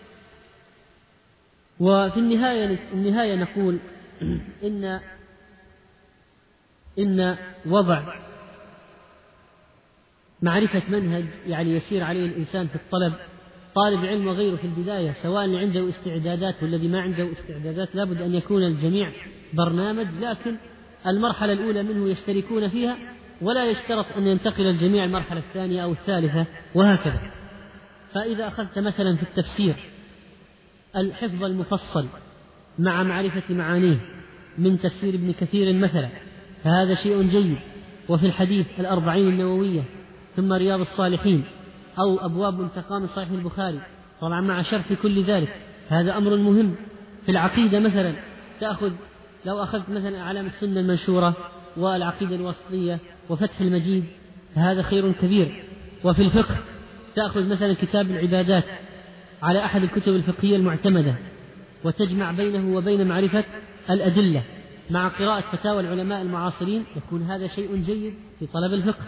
وفي النهاية نقول إن وضع معرفة منهج يعني يسير عليه الإنسان في الطلب، طالب علم وغيره في البداية، سواء اللي عنده استعدادات والذي ما عنده استعدادات، لابد أن يكون الجميع برنامج، لكن المرحلة الأولى منه يشتركون فيها، ولا يشترط أن ينتقل الجميع المرحلة الثانية أو الثالثة وهكذا. فإذا أخذت مثلا في التفسير الحفظ المفصل مع معرفة معانيه من تفسير ابن كثير مثلا فهذا شيء جيد، وفي الحديث 40 النووية ثم رياض الصالحين أو أبواب منتقى من صحيح البخاري طبعا مع شرح كل ذلك هذا أمر مهم. في العقيدة مثلا لو أخذت مثلا أعلام السنة المنشورة والعقيدة الواسطية وفتح المجيد فهذا خير كبير. وفي الفقه تأخذ مثلا كتاب العبادات على أحد الكتب الفقهية المعتمدة وتجمع بينه وبين معرفة الأدلة مع قراءة فتاوى العلماء المعاصرين، يكون هذا شيء جيد في طلب الفقه.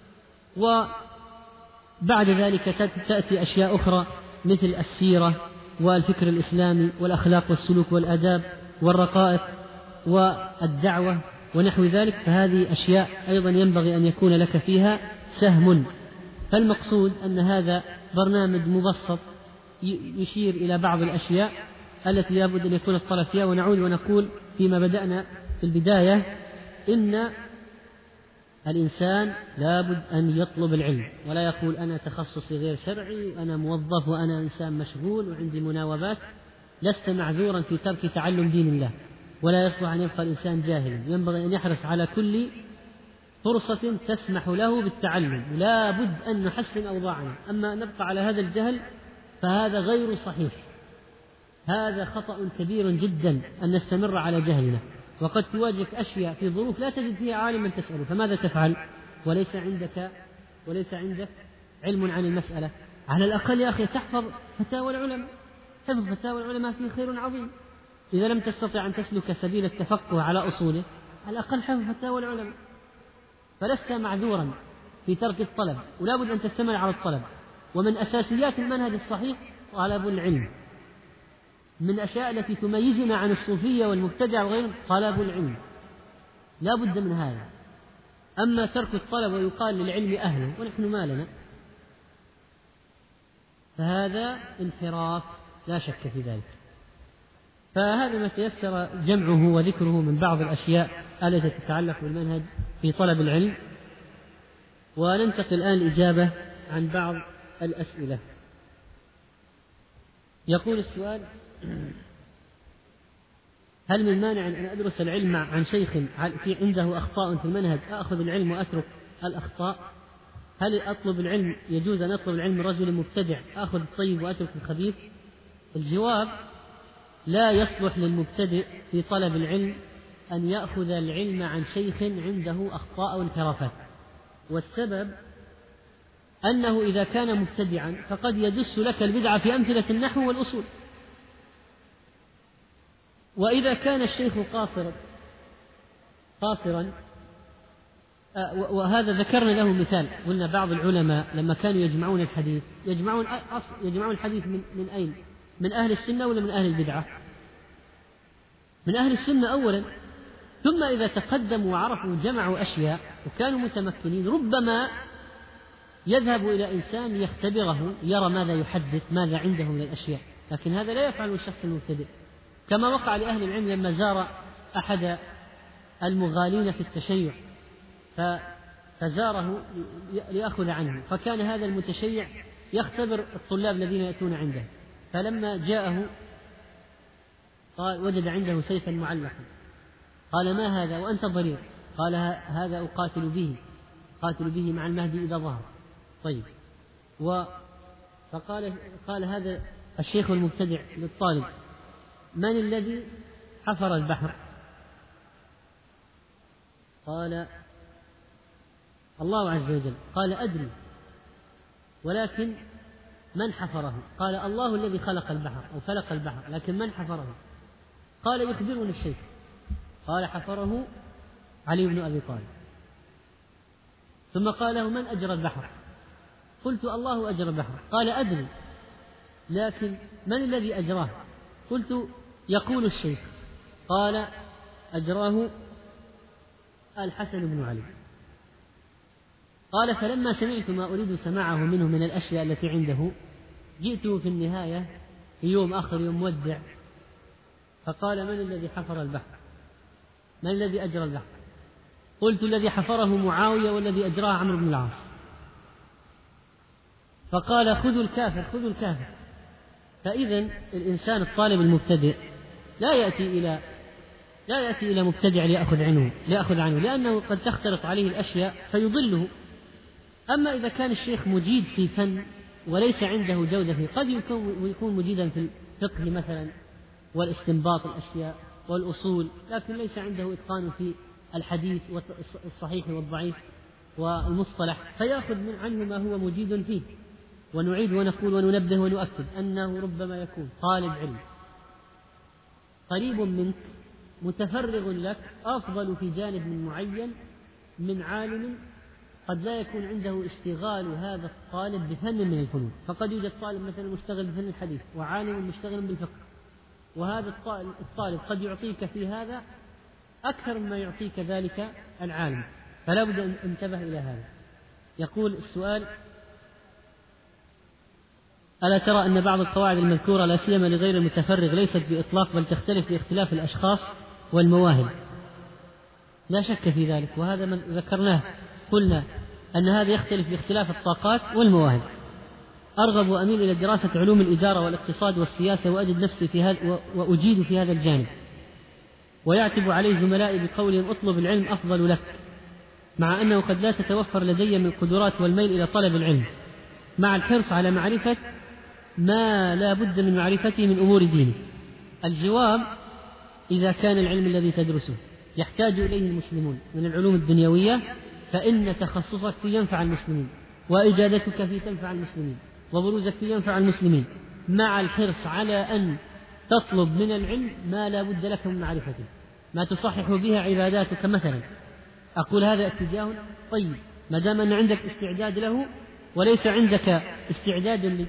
وبعد ذلك تأتي أشياء أخرى مثل السيرة والفكر الإسلامي والأخلاق والسلوك والآداب والرقائق والدعوة ونحو ذلك، فهذه أشياء أيضا ينبغي أن يكون لك فيها سهم. فالمقصود أن هذا برنامج مبسط يشير إلى بعض الأشياء التي يجب أن يكون الطلب فيها. ونعود ونقول فيما بدأنا في البداية إن الإنسان لابد أن يطلب العلم، ولا يقول أنا تخصصي غير شرعي وأنا موظف وأنا إنسان مشغول وعندي مناوبات. لست معذورا في ترك تعلم دين الله، ولا يصلح أن يبقى الإنسان جاهلا، ينبغي أن يحرص على كل فرصة تسمح له بالتعلم. لا بد أن نحسن أوضاعنا، أما نبقى على هذا الجهل فهذا غير صحيح، هذا خطأ كبير جدا أن نستمر على جهلنا. وقد تواجهك أشياء في ظروف لا تجد فيها عالما تسأله، فماذا تفعل وليس عندك علم عن المسألة؟ على الأقل يا أخي تحفظ فتاوى العلماء، حفظ فتاوى العلماء فيه خير عظيم. إذا لم تستطع أن تسلك سبيل التفقه على أصوله على الأقل حفظ فتاوى العلماء، فلست معذورا في ترك الطلب، ولا بد أن تستمر على الطلب. ومن أساسيات المنهج الصحيح طلب العلم، من الأشياء التي تميزنا عن الصوفية والمبتدع وغيرهم طلب العلم، لا بد من هذا. أما ترك الطلب ويقال للعلم أهله ونحن ما لنا، فهذا انحراف لا شك في ذلك. فهذا ما تيسر جمعه وذكره من بعض الأشياء التي تتعلق بالمنهج في طلب العلم. وننتقل الآن الإجابة عن بعض الأسئلة. يقول السؤال: هل من مانع أن أدرس العلم عن شيخ في عنده أخطاء في المنهج أخذ العلم وأترك الأخطاء؟ هل أطلب العلم يجوز أن أطلب العلم من رجل مبتدع أخذ الطيب وأترك الخبيث؟ الجواب: لا يصلح للمبتدئ في طلب العلم أن يأخذ العلم عن شيخ عنده أخطاء وانحرافات، والسبب أنه إذا كان مبتدعا فقد يدس لك البدعة في أمثلة النحو والأصول. وإذا كان الشيخ قاصرا وهذا ذكرنا له مثال، قلنا بعض العلماء لما كانوا يجمعون الحديث يجمعون الحديث من أين؟ من أهل السنة ولا من أهل البدعة؟ من أهل السنة أولا، ثم إذا تقدموا وعرفوا جمعوا أشياء وكانوا متمكنين ربما يذهب إلى إنسان يختبره يرى ماذا يحدث ماذا عنده من الأشياء، لكن هذا لا يفعله الشخص المبتدئ. كما وقع لأهل العلم لما زار أحد المغالين في التشيع فزاره ليأخذ عنه، فكان هذا المتشيع يختبر الطلاب الذين يأتون عنده، فلما جاءه قال وجد عنده سيفا معلقا، قال: ما هذا وأنت ضرير؟ قال: هذا أقاتل به مع المهدي إذا ظهر. طيب، فقال هذا الشيخ المبتدع للطالب: من الذي حفر البحر؟ قال: الله عز وجل. قال: أدري، ولكن من حفره؟ قال: الله الذي خلق البحر أو خلق البحر، لكن من حفره؟ قال: يخبرني الشيخ. قال: حفره علي بن أبي طالب. ثم قال له: من أجرى البحر؟ قلت: الله أجرى البحر. قال: أدري، لكن من الذي أجراه؟ قلت: يقول الشيخ. قال: أجراه الحسن بن علي. قال: فلما سمعت ما أريد سماعه منه من الأشياء التي عنده، جئته في النهاية في يوم آخر، يوم مودع، فقال: من الذي حفر البحر؟ من الذي أجرى البحر؟ قلت: الذي حفره معاوية، والذي أجراه عمرو بن العاص. فقال: خذوا الكافر، خذوا الكافر. فإذن الإنسان الطالب المبتدئ لا يأتي إلى مبتدع ليأخذ عنه، لأنه قد تختلط عليه الأشياء فيضله. أما إذا كان الشيخ مجيد في فن وليس عنده جودة فيه، قد يكون مجيدا في الفقه مثلا والاستنباط الأشياء والأصول، لكن ليس عنده إتقان في الحديث والصحيح والضعيف والمصطلح، فيأخذ عنه ما هو مجيد فيه. ونعيد ونقول وننبه ونؤكد أنه ربما يكون طالب علم قريب منك متفرغ لك أفضل في جانب معين من عالم قد لا يكون عنده اشتغال هذا الطالب بفن من الفنون. فقد يوجد طالب مثلا مشتغل بفن الحديث وعالم مشتغل بالفقه، وهذا الطالب قد يعطيك في هذا أكثر مما يعطيك ذلك العالم، فلا بد أن انتبه إلى هذا. يقول السؤال: ألا ترى أن بعض القواعد المذكورة لا سيما لغير المتفرغ ليست بإطلاق، بل تختلف باختلاف الأشخاص والمواهب؟ لا شك في ذلك، وهذا من ذكرناه، قلنا أن هذا يختلف باختلاف الطاقات والمواهب. أرغب وأميل إلى دراسة علوم الإدارة والاقتصاد والسياسة، وأجد نفسي في هذا وأجيد في هذا الجانب، ويعتب علي زملائي بقولهم: اطلب العلم أفضل لك، مع أنه قد لا تتوفر لدي من القدرات والميل إلى طلب العلم، مع الحرص على معرفة ما لا بد من معرفته من أمور دينه. الجواب: إذا كان العلم الذي تدرسه يحتاج إليه المسلمون من العلوم الدنيوية، فإن تخصصك فيه ينفع المسلمين، وإجادتك فيه تنفع المسلمين، وبروزك فيه ينفع المسلمين، مع الحرص على أن تطلب من العلم ما لا بد لك من معرفته، ما تصحح بها عباداتك مثلا. أقول هذا اتجاه طيب، ما دام أن عندك استعداد له وليس عندك استعداد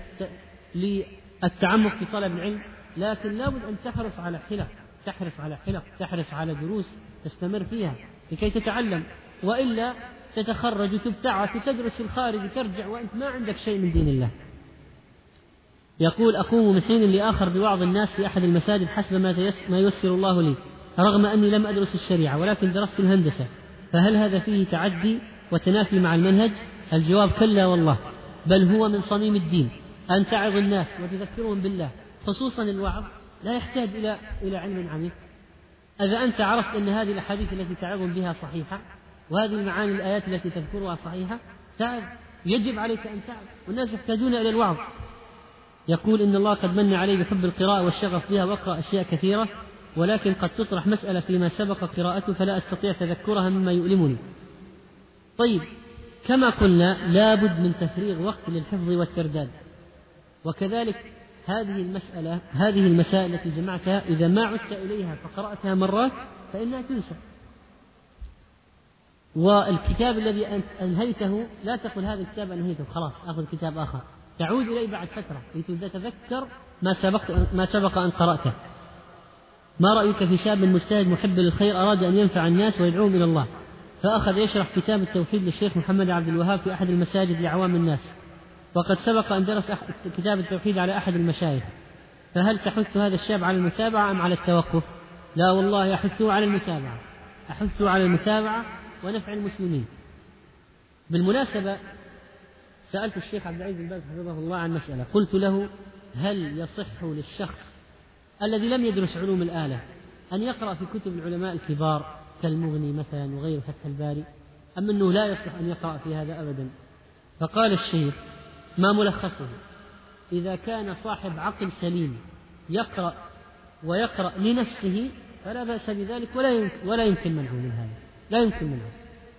للتعمق في طلب العلم، لكن لا بد أن تحرص على حلق، تحرص على دروس تستمر فيها لكي تتعلم، وإلا تتخرج وتبتعث وتدرس في الخارج ترجع وأنت ما عندك شيء من دين الله. يقول: أقوم من حين لآخر بوعظ الناس في أحد المساجد حسب ما ييسر الله لي، رغم أني لم أدرس الشريعة ولكن درست الهندسة، فهل هذا فيه تعدي وتنافي مع المنهج؟ الجواب: كلا والله، بل هو من صميم الدين أن تعظ الناس وتذكرهم بالله، خصوصا الوعظ لا يحتاج إلى علم عميق. إذا أنت عرفت أن هذه الأحاديث التي تعظهم بها صحيحة، وهذه المعاني الآيات التي تذكرها صحيحة، تعظ، يجب عليك أن تعظ، والناس يحتاجون إلى الوعظ. يقول: إن الله قد من علي بحب القراءة والشغف بها، وأقرأ أشياء كثيرة، ولكن قد تطرح مسألة فيما سبق قراءته فلا أستطيع تذكرها مما يؤلمني. طيب، كما قلنا لا بد من تفريغ وقت للحفظ والترداد، وكذلك هذه المسائل التي جمعتها إذا ما عدت إليها فقرأتها مرات فإنها تنسى. والكتاب الذي أنهيته لا تقل هذا الكتاب أنهيته خلاص أخذ كتاب آخر، تعود إليه بعد فترة لتتذكر ما سبق أن قرأته. ما رأيك في شاب مجتهد محب للخير أراد أن ينفع الناس ويدعوهم إلى الله، فأخذ يشرح كتاب التوحيد للشيخ محمد عبد الوهاب في أحد المساجد لعوام الناس، وقد سبق أن درس كتاب التوحيد على أحد المشايخ، فهل تحث هذا الشاب على المتابعة أم على التوقف؟ لا والله، أحثه على المتابعة ونفع المسلمين. بالمناسبة سألت الشيخ عبد العزيز بن باز حفظه الله عن مسألة، قلت له: هل يصح للشخص الذي لم يدرس علوم الآلة أن يقرأ في كتب العلماء الكبار كالمغني مثلا وغير فتح الباري، أم أنه لا يصح أن يقرأ في هذا أبدا؟ فقال الشيخ: ما ملخصه؟ إذا كان صاحب عقل سليم يقرأ ويقرأ لنفسه فلا بأس بذلك، ولا يمكن منعه من هذا، لا يمكن منعه.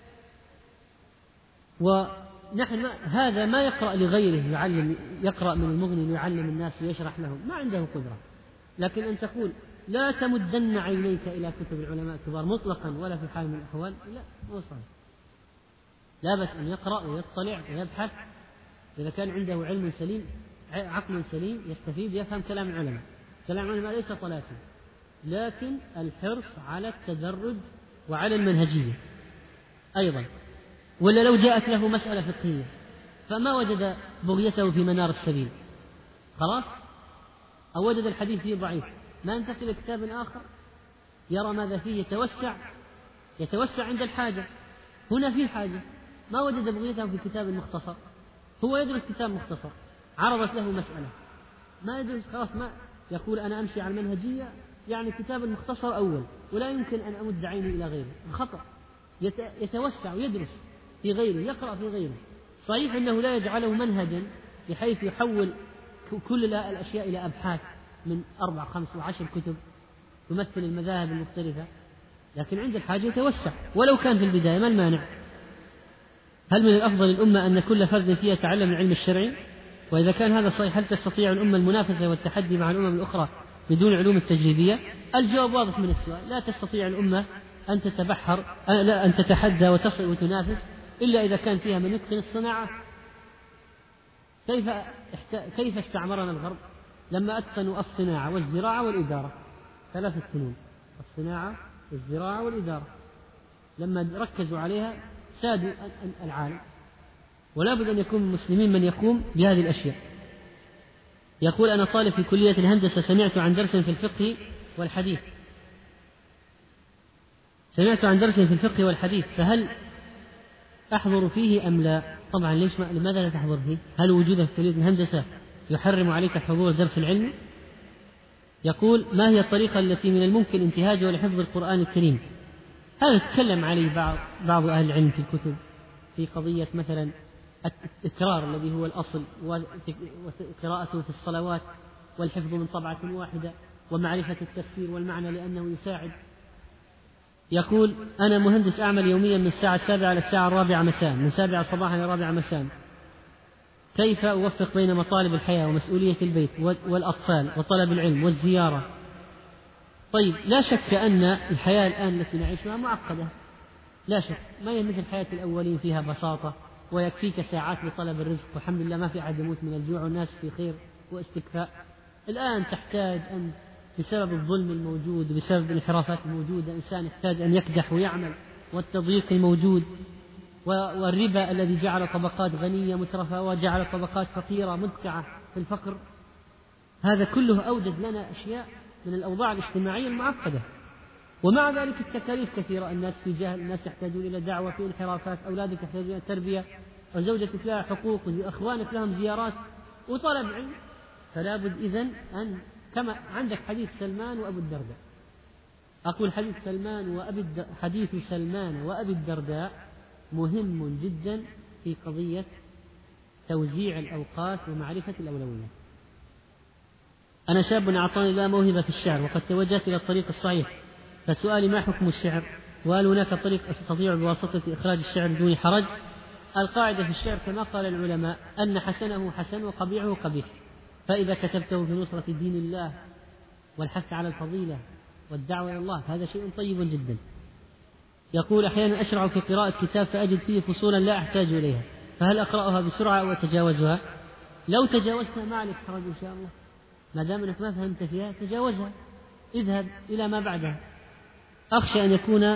ونحن هذا ما يقرأ لغيره، يقرأ من المغني ليعلم الناس ويشرح لهم، ما عنده قدرة. لكن أن تقول لا تمدن عينيك إلى كتب العلماء الكبار مطلقا ولا في حال من الأحوال، لا، مو صحيح. لا بأس أن يقرأ ويطلع ويبحث إذا كان عنده علم سليم، عقل سليم يستفيد، يفهم كلام العلماء. كلام العلماء ليس طلاسم، لكن الحرص على التدرج وعلى المنهجية أيضا. ولا لو جاءت له مسألة فقهية فما وجد بغيته في منار السبيل خلاص، أو وجد الحديث فيه ضعيف، ما ينتقل إلى كتاب آخر يرى ماذا فيه، يتوسع عند الحاجة. هنا في حاجة، ما وجد بغيته في كتاب مختصر، هو يدرس كتاب مختصر، عرضت له مسألة ما يدرس، خلاص ما يقول أنا أمشي على المنهجية، يعني كتاب المختصر أول ولا يمكن أن أمد عيني إلى غيره، خطأ. يتوسع ويدرس في غيره، يقرأ في غيره. صحيح أنه لا يجعله منهجا بحيث يحول كل الأشياء إلى أبحاث من 4 5 و10 كتب تمثل المذاهب المختلفة، لكن عند الحاجة يتوسع ولو كان في البداية، ما المانع؟ هل من الأفضل للأمة أن كل فرد فيها يتعلم العلم الشرعي؟ وإذا كان هذا صحيح، هل تستطيع الأمة المنافسة والتحدي مع الأمم الأخرى بدون علوم التجريبية؟ الجواب واضح من السؤال، لا تستطيع الأمة أن تتبحر، لا أن تتحدى وتصل وتنافس إلا إذا كان فيها من يتقن الصناعة. كيف استعمرنا الغرب لما أتقنوا الصناعة والزراعة والإدارة، 3 فنون، الصناعة والزراعة والإدارة، لما ركزوا عليها سادوا العالم. ولا بد أن يكون المسلمين من يقوم بهذه الأشياء. يقول أنا طالب في كلية الهندسة، سمعت عن درس في الفقه والحديث، فهل أحضر فيه أم لا؟ طبعا لماذا لا تحضر فيه؟ هل وجودك في كلية الهندسة يحرم عليك حضور الدرس العلمي؟ يقول ما هي الطريقة التي من الممكن انتهاجها لحفظ القرآن الكريم؟ هذا تكلم عليه بعض أهل العلم في الكتب، في قضية مثلا التكرار الذي هو الأصل، وقراءته في الصلوات، والحفظ من طبعة واحدة، ومعرفة التفسير والمعنى لأنه يساعد. يقول أنا مهندس أعمل يوميا من الساعة 7 إلى الساعة 4 مساء، من 7 صباحا إلى 4 مساء، كيف أوفق بين مطالب الحياة ومسؤولية البيت والأطفال وطلب العلم والزيارة؟ طيب، لا شك أن الحياة الآن التي نعيشها معقدة، لا شك، ما هي مثل حياة الأولين فيها بساطة ويكفيك ساعات لطلب الرزق، والحمد لله ما في أحد يموت من الجوع والناس في خير واستكفاء. الآن تحتاج أن بسبب الظلم الموجود وبسبب الانحرافات الموجودة إنسان يحتاج أن يكدح ويعمل، والتضييق الموجود والربا الذي جعل طبقات غنية مترفة وجعل طبقات فقيرة مدقعة في الفقر. هذا كله أوجد لنا أشياء من الأوضاع الاجتماعية المعقدة. ومع ذلك التكاليف كثيرة، الناس في جهل، الناس يحتاجون إلى دعوة، في انحرافات، أولادك يحتاجون إلى تربية، وزوجتك لها حقوق، وأخوانك لهم زيارات وطلب علم. فلا بد إذن أن كما عندك حديث سلمان وأبو الدرداء، أقول حديث سلمان وأبي الدرداء مهم جدا في قضية توزيع الأوقات ومعرفة الأولويات. أنا شاب أعطاني الله موهبة في الشعر وقد توجهت إلى الطريق الصحيح، فسؤالي ما حكم الشعر؟ وهل هناك طريق أستطيع بواسطة إخراج الشعر بدون حرج؟ القاعدة في الشعر كما قال العلماء أن حسنه حسن وقبيحه قبيح، فإذا كتبته في نصرة دين الله والحث على الفضيلة والدعوة إلى الله هذا شيء طيب جدا. يقول أحيانا أشرع في قراءة كتاب فأجد فيه فصولا لا أحتاج إليها، فهل أقرأها بسرعة أو أتجاوزها؟ لو تجاوزتها ما عليك حرج إن شاء الله، ما دام أنك ما فهمت فيها تجاوزها، اذهب إلى ما بعدها. أخشى أن يكون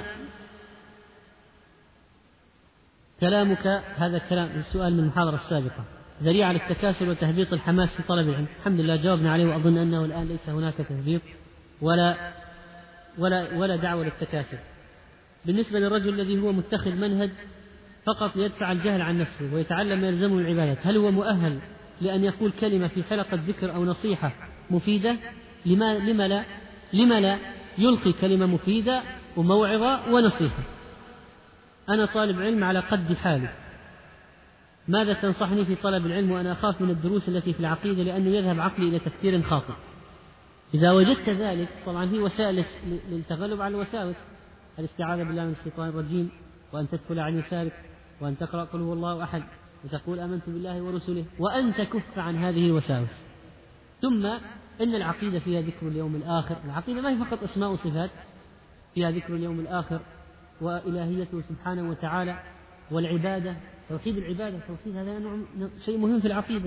كلامك هذا الكلام السؤال من المحاضرة السابقة ذريعة للتكاسل وتهبيط الحماس في طلب العلم. الحمد لله جاوبنا عليه، وأظن أنه الآن ليس هناك تهبيط ولا دعوة للتكاسل. بالنسبة للرجل الذي هو متخذ منهج فقط ليدفع الجهل عن نفسه ويتعلم ما يلزمه من العبادات، هل هو مؤهل لأن يقول كلمة في حلقة ذكر أو نصيحة مفيدة؟ لما لا يلقي كلمة مفيدة وموعظة ونصيحة؟ أنا طالب علم على قد حالي، ماذا تنصحني في طلب العلم وأنا أخاف من الدروس التي في العقيدة لأنه يذهب عقلي إلى تفكير خاطئ؟ إذا وجدت ذلك طبعا في وسائل للتغلب على الوساوس: الاستعاذة بالله من الشيطان الرجيم، وأن تدخل عن يسارك، وأن تقرأ قل هو الله أحد، وتقول آمنت بالله ورسله، وأن تكف عن هذه الوساوس. ثم إن العقيدة فيها ذكر اليوم الآخر. العقيدة ما هي فقط أسماء وصفات، فيها ذكر اليوم الآخر وإلهيته سبحانه وتعالى، والعبادة، توحيد العبادة. توحيد هذا شيء مهم في العقيدة.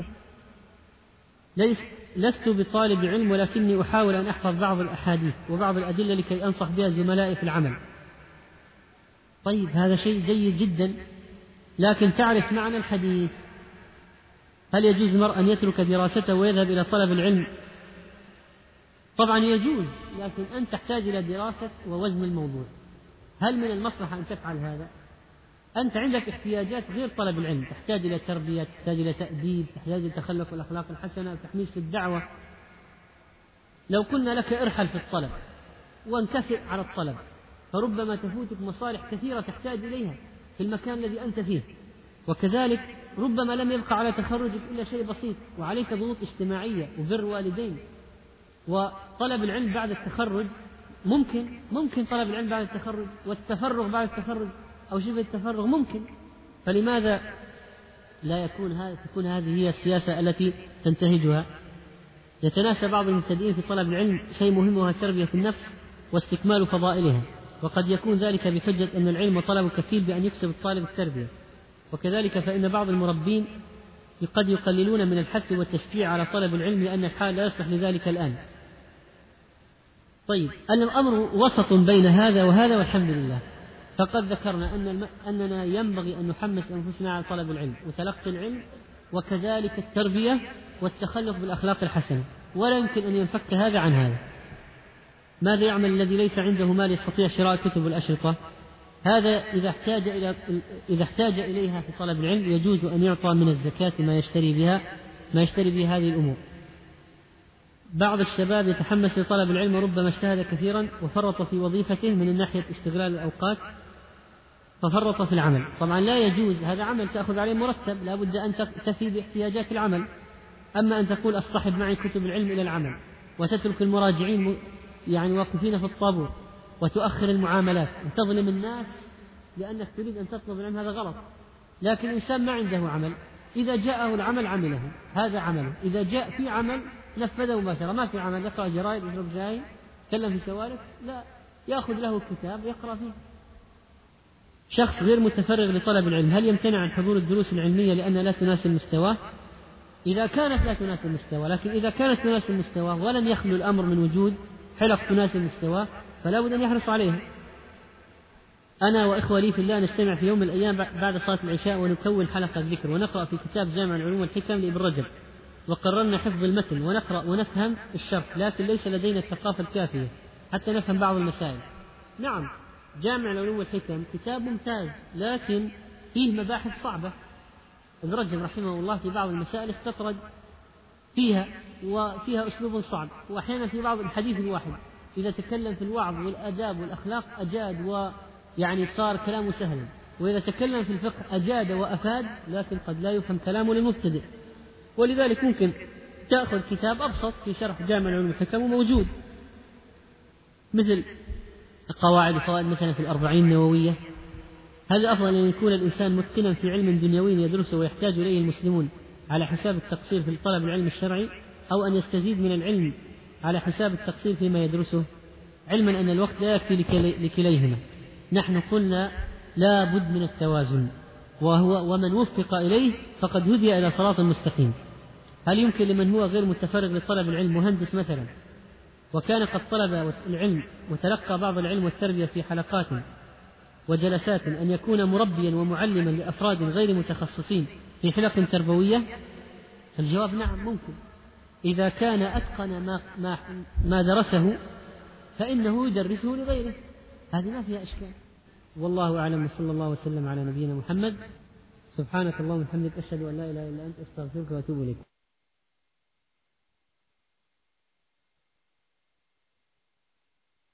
لست بطالب علم، ولكني أحاول أن أحفظ بعض الأحاديث وبعض الأدلة لكي أنصح بها زملائي في العمل. طيب، هذا شيء جيد جدا، لكن تعرف معنى الحديث. هل يجوز المرء أن يترك دراسته ويذهب إلى طلب العلم؟ طبعا يجوز، لكن أنت تحتاج إلى دراسة ووزن الموضوع. هل من المصلحة أن تفعل هذا؟ أنت عندك احتياجات غير طلب العلم، تحتاج إلى تربية، تحتاج إلى تأديب، تحتاج إلى تخلق الأخلاق الحسنة، تحميس للدعوة. لو قلنا لك ارحل في الطلب وانكفئ على الطلب، فربما تفوتك مصالح كثيرة تحتاج إليها في المكان الذي أنت فيه. وكذلك ربما لم يبقى على تخرجك إلا شيء بسيط، وعليك ضغوط اجتماعية وبر والدين. وطلب العلم بعد التخرج ممكن طلب العلم بعد التخرج، والتفرغ بعد التخرج أو شبه التفرغ ممكن. فلماذا لا تكون هذه هي السياسة التي تنتهجها؟ يتناسى بعض المبتدئين في طلب العلم شيء مهم، وهو تربية النفس واستكمال فضائلها، وقد يكون ذلك بحجة أن العلم وطلبه كفيل بأن يكسب الطالب التربية. وكذلك فإن بعض المربين قد يقللون من الحث والتشجيع على طلب العلم لأن الحال لا يصلح لذلك الآن. طيب، الأمر وسط بين هذا وهذا، والحمد لله. فقد ذكرنا أننا ينبغي أن نحمس أنفسنا على طلب العلم وتلقي العلم، وكذلك التربية والتخلق بالأخلاق الحسنة، ولا يمكن أن ينفك هذا عن هذا. ماذا يعمل الذي ليس عنده مال يستطيع شراء كتب الأشرطة؟ هذا إذا احتاج إليها في طلب العلم يجوز أن يعطى من الزكاة ما يشتري بها هذه الأمور. بعض الشباب يتحمس لطلب العلم وربما اجتهد كثيرا وفرط في وظيفته من ناحية استغلال الأوقات، ففرط في العمل. طبعا لا يجوز، هذا عمل تأخذ عليه مرتب، لا بد أن تفي باحتياجات العمل. أما أن تقول أصطحب معي كتب العلم إلى العمل وتترك المراجعين واقفين في الطابور، وتؤخر المعاملات وتظلم الناس لأنك تريد أن تطلب العلم، هذا غلط. لكن الإنسان ما عنده عمل، إذا جاءه العمل عمله، هذا عمله. إذا جاء في عمل نفذه مباشرة، ما في عمل يقرأ جرائد، يشرب شاي، يتكلم في سوالف، لا، يأخذ له كتاب يقرأ فيه. شخص غير متفرغ لطلب العلم، هل يمتنع عن حضور الدروس العلمية لأنها لا تناسب مستواه؟ إذا كانت لا تناسب مستواه، لكن إذا كانت تناسب مستواه ولم يخلو الأمر من وجود حلق تناسب مستواه فلا بد أن يحرص عليها. أنا وإخوة لي في الله نجتمع في يوم من الأيام بعد صلاة العشاء ونكون حلقة ذكر، ونقرأ في كتاب جامع العلوم والحكم لابن رجب، وقررنا حفظ المتن ونقرأ ونفهم الشرح، لكن ليس لدينا الثقافة الكافية حتى نفهم بعض المسائل. نعم، جامع العلوم والحكم كتاب ممتاز، لكن فيه مباحث صعبة. ابن رجب رحمه الله في بعض المسائل استطرد فيها، وفيها أسلوب صعب، وأحيانا في بعض الحديث الواحد إذا تكلم في الوعظ والآداب والأخلاق أجاد صار كلامه سهلا، وإذا تكلم في الفقه أجاد وأفاد، لكن قد لا يفهم كلامه للمبتدئ. ولذلك ممكن تأخذ كتاب أبسط في شرح جامع العلوم والحكم موجود، مثل القواعد وفوائد مثلا في 40 النووية. هذا أفضل أن يكون الإنسان متقنا في علم دنيوي يدرسه ويحتاج إليه المسلمون على حساب التقصير في طلب العلم الشرعي، أو أن يستزيد من العلم على حساب التقصير فيما يدرسه، علما أن الوقت لا يكفي لكليهما. نحن قلنا لا بد من التوازن، ومن وفق إليه فقد هدي إلى صراط مستقيم. هل يمكن لمن هو غير متفرغ لطلب العلم، مهندس مثلا، وكان قد طلب العلم وتلقى بعض العلم والتربية في حلقات وجلسات، أن يكون مربيا ومعلما لأفراد غير متخصصين في حلق تربوية؟ الجواب نعم، ممكن، إذا كان أتقن ما درسه فإنه يدرسه لغيره، هذه ما فيها إشكال. والله أعلم، وصلى الله وسلم على نبينا محمد. سبحانك اللهم وبحمدك، أشهد أن لا إله إلا أنت، أستغفرك وأتوب إليك.